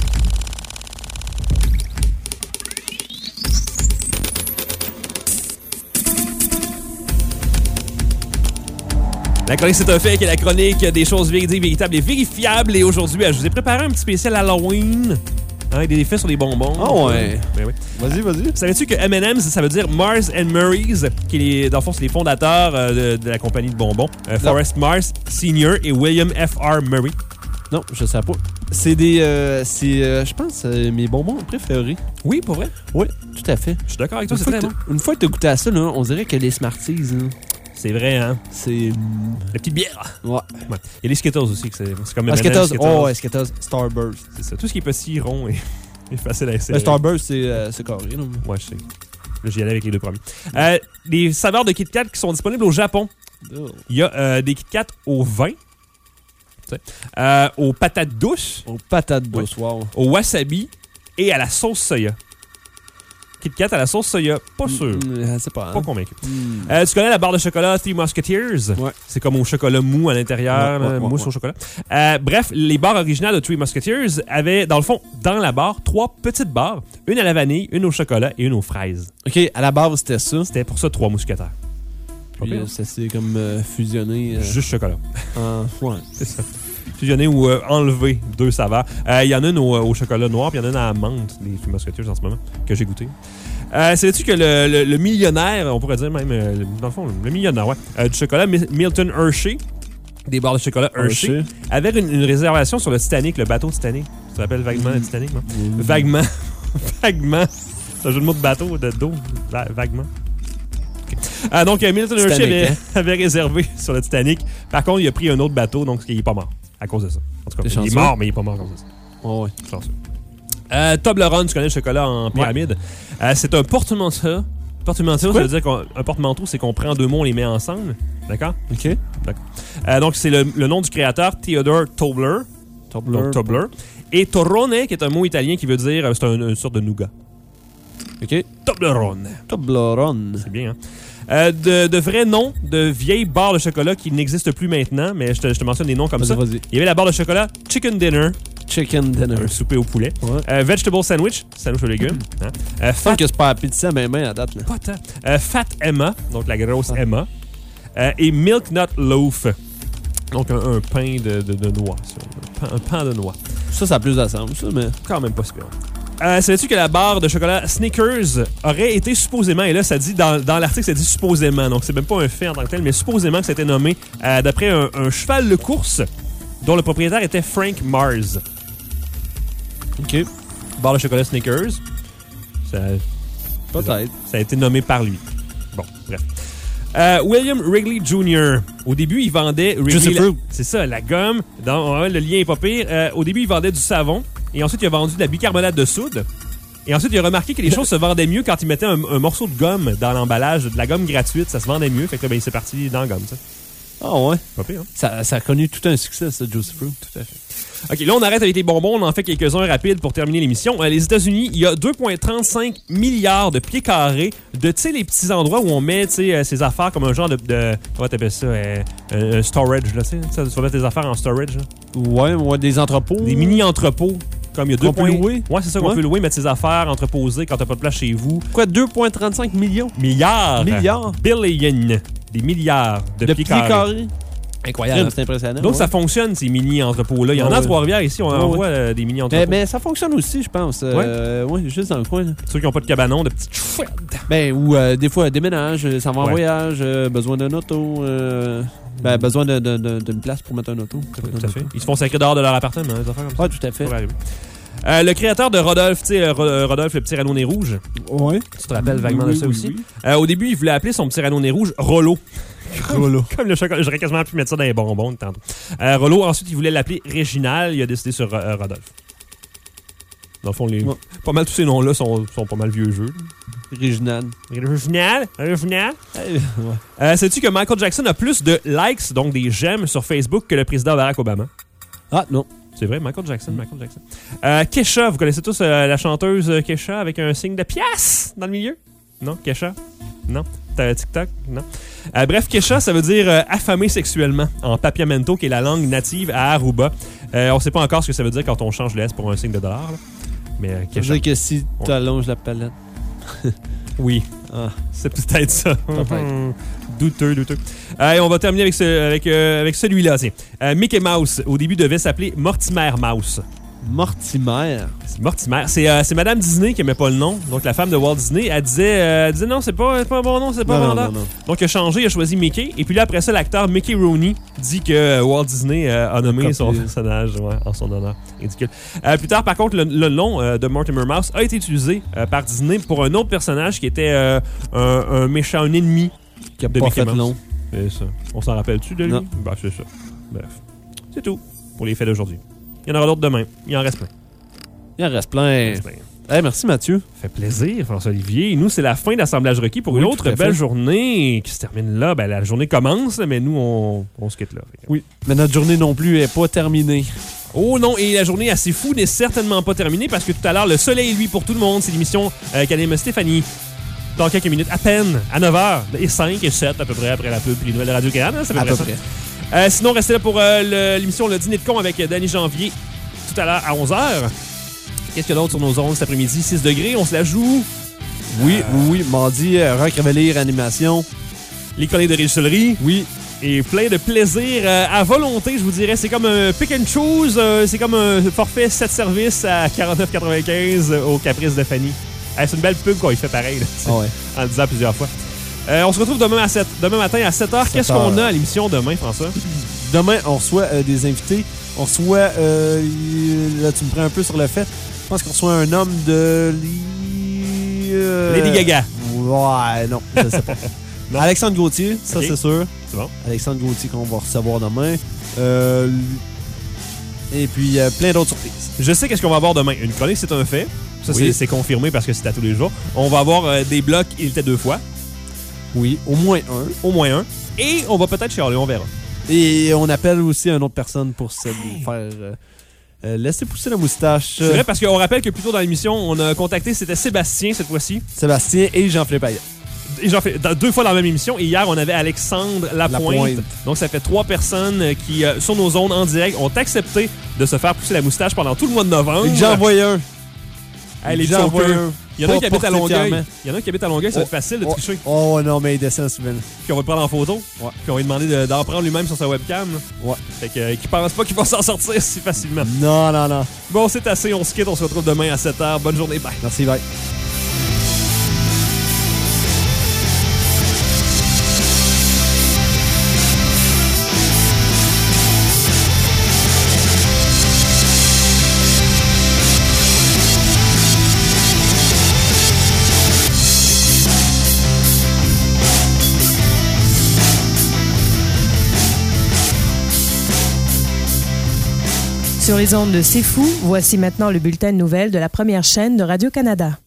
La chronique, c'est un fait, qui est la chronique des choses véridiques, véritables et vérifiables. Et aujourd'hui, je vous ai préparé un petit spécial Halloween. Hein, des effets sur les bonbons. Ah oh ouais. Ben oui. Vas-y, vas-y. Savais-tu que M and M's, ça veut dire Mars and Murray's, qui est, dans le fond, c'est les fondateurs euh, de, de la compagnie de bonbons. Euh, Forrest Mars Senior et William F R Murray. Non, je sais pas. C'est des... Euh, c'est, euh, je pense, euh, mes bonbons préférés. Oui, pour vrai? Oui, tout à fait. Je suis d'accord avec toi, Une c'est fois très que bon. t'as- Une fois que tu as goûté à ça, là, on dirait que les Smarties, là, C'est vrai, hein? c'est... La petite bière. Ouais. Ouais. Il y a les Skittles aussi, que c'est, c'est comme Ah, M and M's, Skittles. Oh, ouais, Skittles. Starburst. C'est ça. Tout ce qui est petit, rond et, et facile à essayer. Le Starburst, c'est, euh, c'est carré, là. Ouais, je sais. Là, j'y allais avec les deux premiers. Euh, les saveurs de Kit Kat qui sont disponibles au Japon. Oh. Il y a euh, des Kit Kat au vin, tu sais, euh, aux patates douces, Aux patates douces, wow. au wasabi et à la sauce soya. Kit Kat à la sauce soya, pas sûr. Mm, c'est pas, Pas hein. convaincu. Mm. Euh, tu connais la barre de chocolat Three Musketeers? Ouais. C'est comme au chocolat mou à l'intérieur, Ouais, ouais, là, ouais, mousse ouais. au chocolat. Euh, bref, les barres originales de Three Musketeers avaient, dans le fond, dans la barre, trois petites barres. Une à la vanille, une au chocolat et une aux fraises. OK, à la base, c'était ça. C'était pour ça trois mousquetaires. Puis, Pas euh, pire. ça s'est comme euh, fusionné. euh, Juste chocolat. en... Ouais. C'est ça. Fusionner ou euh, enlever deux saveurs. Euh, Il y en a une au, au chocolat noir, puis il y en a une à la menthe, les Three Musketeers en ce moment, que j'ai goûté. Euh, Savais-tu que le, le, le millionnaire, on pourrait dire même, euh, dans le fond, le millionnaire, ouais, euh, du chocolat, Mi- Milton Hershey, des barres de chocolat Hershey, Hershey. avait une, une réservation sur le Titanic, le bateau Titanic. Tu te rappelles vaguement le Titanic, non? Vaguement. Vaguement. C'est un jeu de mots de bateau, de dos. Va- vaguement. Ok. Ah, donc, euh, Milton Hershey Titanic, avait, hein? avait réservé sur le Titanic. Par contre, il a pris un autre bateau, donc il est pas mort à cause de ça. En tout cas, T'es il est chanceux? mort, mais il est pas mort à cause de ça. Ouais, ouais. Chanceux. Euh, Toblerone, tu connais le chocolat en pyramide. Euh, c'est un porte-manteau. Porte-manteau, ça veut dire qu'un un porte-manteau, c'est qu'on prend deux mots, on les met ensemble. D'accord? OK. D'accord. Euh, donc, c'est le, le nom du créateur, Theodore Tobler. Tobler. Donc, Tobler. Et Torrone, qui est un mot italien qui veut dire, euh, c'est un- une sorte de nougat. OK. Toblerone. Toblerone. C'est bien, hein? Euh, de, de vrais noms de vieilles barres de chocolat qui n'existent plus maintenant, mais je te, je te mentionne des noms comme Vas-y, ça. vas-y. Il y avait la barre de chocolat Chicken Dinner, Chicken dinner. un souper au poulet. Ouais. Euh, vegetable Sandwich, sandwich aux légumes. Hein? Euh, Je fat, pense que c'est pas appétissant, mais ben, à date, là. pas tant. Euh, Fat Emma, donc la grosse Emma. Euh, et Milk Nut Loaf, donc un, un pain de, de, de noix. ça. Un pain, un pain de noix. Ça, ça a plus d'assemble, ça, mais... Quand même pas super. Euh, Savais-tu que la barre de chocolat Snickers aurait été supposément, et là ça dit dans, dans l'article ça dit supposément, donc c'est même pas un fait en tant que tel, mais supposément que ça a été nommé euh, d'après un, un cheval de course dont le propriétaire était Frank Mars. OK. Barre de chocolat Snickers. Ça, Peut-être. ça a été nommé par lui. Bon, bref. Euh, William Wrigley junior Au début, il vendait... Wrigley, Juicy la- Fruit. C'est ça, la gomme. Dans, ouais, le lien est pas pire. Euh, au début, il vendait du savon. Et ensuite, il a vendu de la bicarbonate de soude. Et ensuite, il a remarqué que les choses se vendaient mieux quand il mettait un, un morceau de gomme dans l'emballage. De la gomme gratuite, ça se vendait mieux. Fait que là, ben, il s'est parti dans la gomme, ça. Ah ouais. Pas pire, hein? Ça, ça a connu tout un succès, ça, Juicy Fruit. Tout à fait. OK, là, on arrête avec les bonbons. On en fait quelques-uns rapides pour terminer l'émission. Euh, les États-Unis, il y a deux virgule trente-cinq milliards de pieds carrés de, tu sais, les petits endroits où on met, tu sais, euh, ses affaires comme un genre de... de comment t'appelles ça? Euh, un storage, là, tu sais. Ça, tu vas mettre tes affaires en storage, là. Ouais, ouais, des entrepôts. Des mini-entrepôts. Comme il y a deux Qu'on peut points- louer. Ouais, c'est ça qu'on Ouais. peut louer, mettre ses affaires entreposées quand t'as pas de place chez vous. Quoi, deux virgule trente-cinq millions? Milliards. Milliards. Billion. Des milliards de, De pieds pieds carrés. carrés. Incroyable. C'est impressionnant. Donc, ouais. ça fonctionne, ces mini-entrepôts-là. Il y en a Ouais, à ouais. Trois-Rivières, ici, on Ouais, en ouais. voit euh, des Mais, mini-entrepôts. mais ça fonctionne aussi, je pense. Euh, ouais. juste dans le coin. Là. Ceux qui n'ont pas de cabanon, de petites chouettes. Ben, ou euh, des fois, déménage, euh, ça va en Ouais. voyage, euh, besoin d'un auto, euh, ben, besoin de- de- de- d'une place pour mettre un auto. Tout à fait. Ils se font sacrer dehors de leur appartement, des affaires comme ça. Ouais, tout à fait. Ça va arriver. Euh, le créateur de Rodolphe, tu sais, euh, Ro- euh, Rodolphe, le petit Renault Nez Rouge. Ouais. Tu te rappelles vaguement Oui, de ça oui, aussi? oui. Euh, au début, il voulait appeler son petit Renault Nez Rouge Rollo. Rollo. Comme le chocolat. J'aurais quasiment pu mettre ça dans les bonbons de tantôt. Euh, Rollo, ensuite, il voulait l'appeler Réginal. Il a décidé sur euh, Rodolphe. Dans le fond, les... Ouais. pas mal tous ces noms-là sont, sont pas mal vieux jeux. Réginal. Réginal? Réginal? ouais. Euh, sais-tu que Michael Jackson a plus de likes, donc des j'aime, sur Facebook que le président Barack Obama? Ah, non. C'est vrai, Michael Jackson, Michael Jackson. Euh, Kesha, vous connaissez tous euh, la chanteuse euh, Kesha avec un signe de pièce dans le milieu? Non, Kesha? Non. T'as TikTok? Non. Euh, bref, Kesha, ça veut dire euh, affamé sexuellement en papiamento, qui est la langue native à Aruba. Euh, on sait pas encore ce que ça veut dire quand on change le S pour un signe de dollar. Là. Mais euh, Kesha. Ça veut dire que si tu allonges la palette. Oui. Ah. C'est peut-être ça. Peut-être. douteux, douteux. Euh, on va terminer avec, ce, avec, euh, avec celui-là. Tiens. Euh, Mickey Mouse, au début, devait s'appeler Mortimer Mouse. Mortimer. C'est Mortimer. C'est, euh, c'est Madame Disney qui n'aimait pas le nom. Donc, la femme de Walt Disney, elle disait, euh, elle disait non, c'est pas, c'est pas un bon nom, c'est pas Non, vendeur. non, non, non. Donc, il a changé, il a choisi Mickey. Et puis là, après ça, l'acteur Mickey Rooney dit que euh, Walt Disney euh, a nommé son personnage ouais, en son honneur. Ridicule. Euh, plus tard, par contre, le, le nom euh, de Mortimer Mouse a été utilisé euh, par Disney pour un autre personnage qui était euh, un, un méchant, un ennemi qui a de pas Mickey fait Mouse. long. C'est ça. On s'en rappelle-tu de lui? Non. Ben, c'est ça. Bref. C'est tout pour les faits d'aujourd'hui. Il y en aura d'autres demain. Il en reste plein. Il en reste plein. Il en reste plein. Hey, merci Mathieu. Ça fait plaisir, François-Olivier. Nous, c'est la fin d'Assemblage requis pour Oui, une tout autre à belle fait. journée qui se termine là. Ben, la journée commence, mais nous, on, on se quitte là. Oui, mais notre journée non plus est pas terminée. Oh non, et la journée assez fou n'est certainement pas terminée parce que tout à l'heure, le soleil, lui, pour tout le monde, c'est l'émission euh, qu'anime Stéphanie. Dans quelques minutes, à peine, à neuf heures et cinq et sept à peu près après la pub et les nouvelles Radio-Canada. Hein, c'est à peu À près peu ça. près. Euh, sinon, restez là pour euh, le- l'émission Le Dîner de con avec Danny Janvier tout à l'heure à onze heures. Qu'est-ce qu'il y a d'autre sur nos ondes cet après-midi? six degrés, on se la joue. Oui, oui, oui. Mardi, euh, Rock Réveillé, animation. Les collègues de Richelerie. Oui. Et plein de plaisir euh, à volonté, je vous dirais. C'est comme un pick and choose. euh, c'est comme un forfait sept services à quarante-neuf quatre-vingt-quinze au Caprice de Fanny. Hey, c'est une belle pub qu'on y fait pareil, là, Ah ouais. en le disant plusieurs fois. Euh, on se retrouve demain, à sept, demain matin à sept heures. Qu'est-ce qu'on a à l'émission demain, François? Demain, on reçoit euh, des invités. On reçoit... euh, y- là, tu me prends un peu sur le fait. Je pense qu'on reçoit un homme de... li- euh, Lady Gaga. Ouais, non, je sais pas. Alexandre Gauthier, ça Ok. c'est sûr. C'est bon. Alexandre Gauthier qu'on va recevoir demain. Euh, et puis, euh, plein d'autres surprises. Je sais qu'est-ce qu'on va avoir demain. Une chronique, c'est un fait. Ça, Oui. c'est, c'est confirmé parce que c'est à tous les jours. On va avoir euh, des blocs, il était deux fois. Oui, au moins un. Au moins un. Et on va peut-être chialer, on verra. Et on appelle aussi une autre personne pour se faire... euh, euh, laisser pousser la moustache. C'est vrai parce qu'on rappelle que plus tôt dans l'émission, on a contacté, c'était Sébastien cette fois-ci. Sébastien et Jean-Philippe Payet. Et j'en fais dans- deux fois dans la même émission. Et hier, on avait Alexandre Lapointe. Lapointe. Donc, ça fait trois personnes euh, qui, euh, sur nos ondes en direct, ont accepté de se faire pousser la moustache pendant tout le mois de novembre. Et que j'en envoie un. Hey, les J'en vois chokers. un. Il y en a un Pas qui habite à porté Longueuil. fièrement. Il y en a un qui habite à Longueuil, ça va être facile de oh, tricher. Oh non, mais il descend souvent. Puis on va le prendre en photo. Ouais. Puis on va lui demander de- d'en prendre lui-même sur sa webcam. là. Ouais. Fait que, euh, qu'il pense pas qu'il va s'en sortir si facilement. Non, non, non. Bon, c'est assez. On se quitte. On se retrouve demain à sept heures. Bonne journée. Bye. Merci, bye. Sur les ondes de C'est Fou, voici maintenant le bulletin de nouvelles de la première chaîne de Radio-Canada.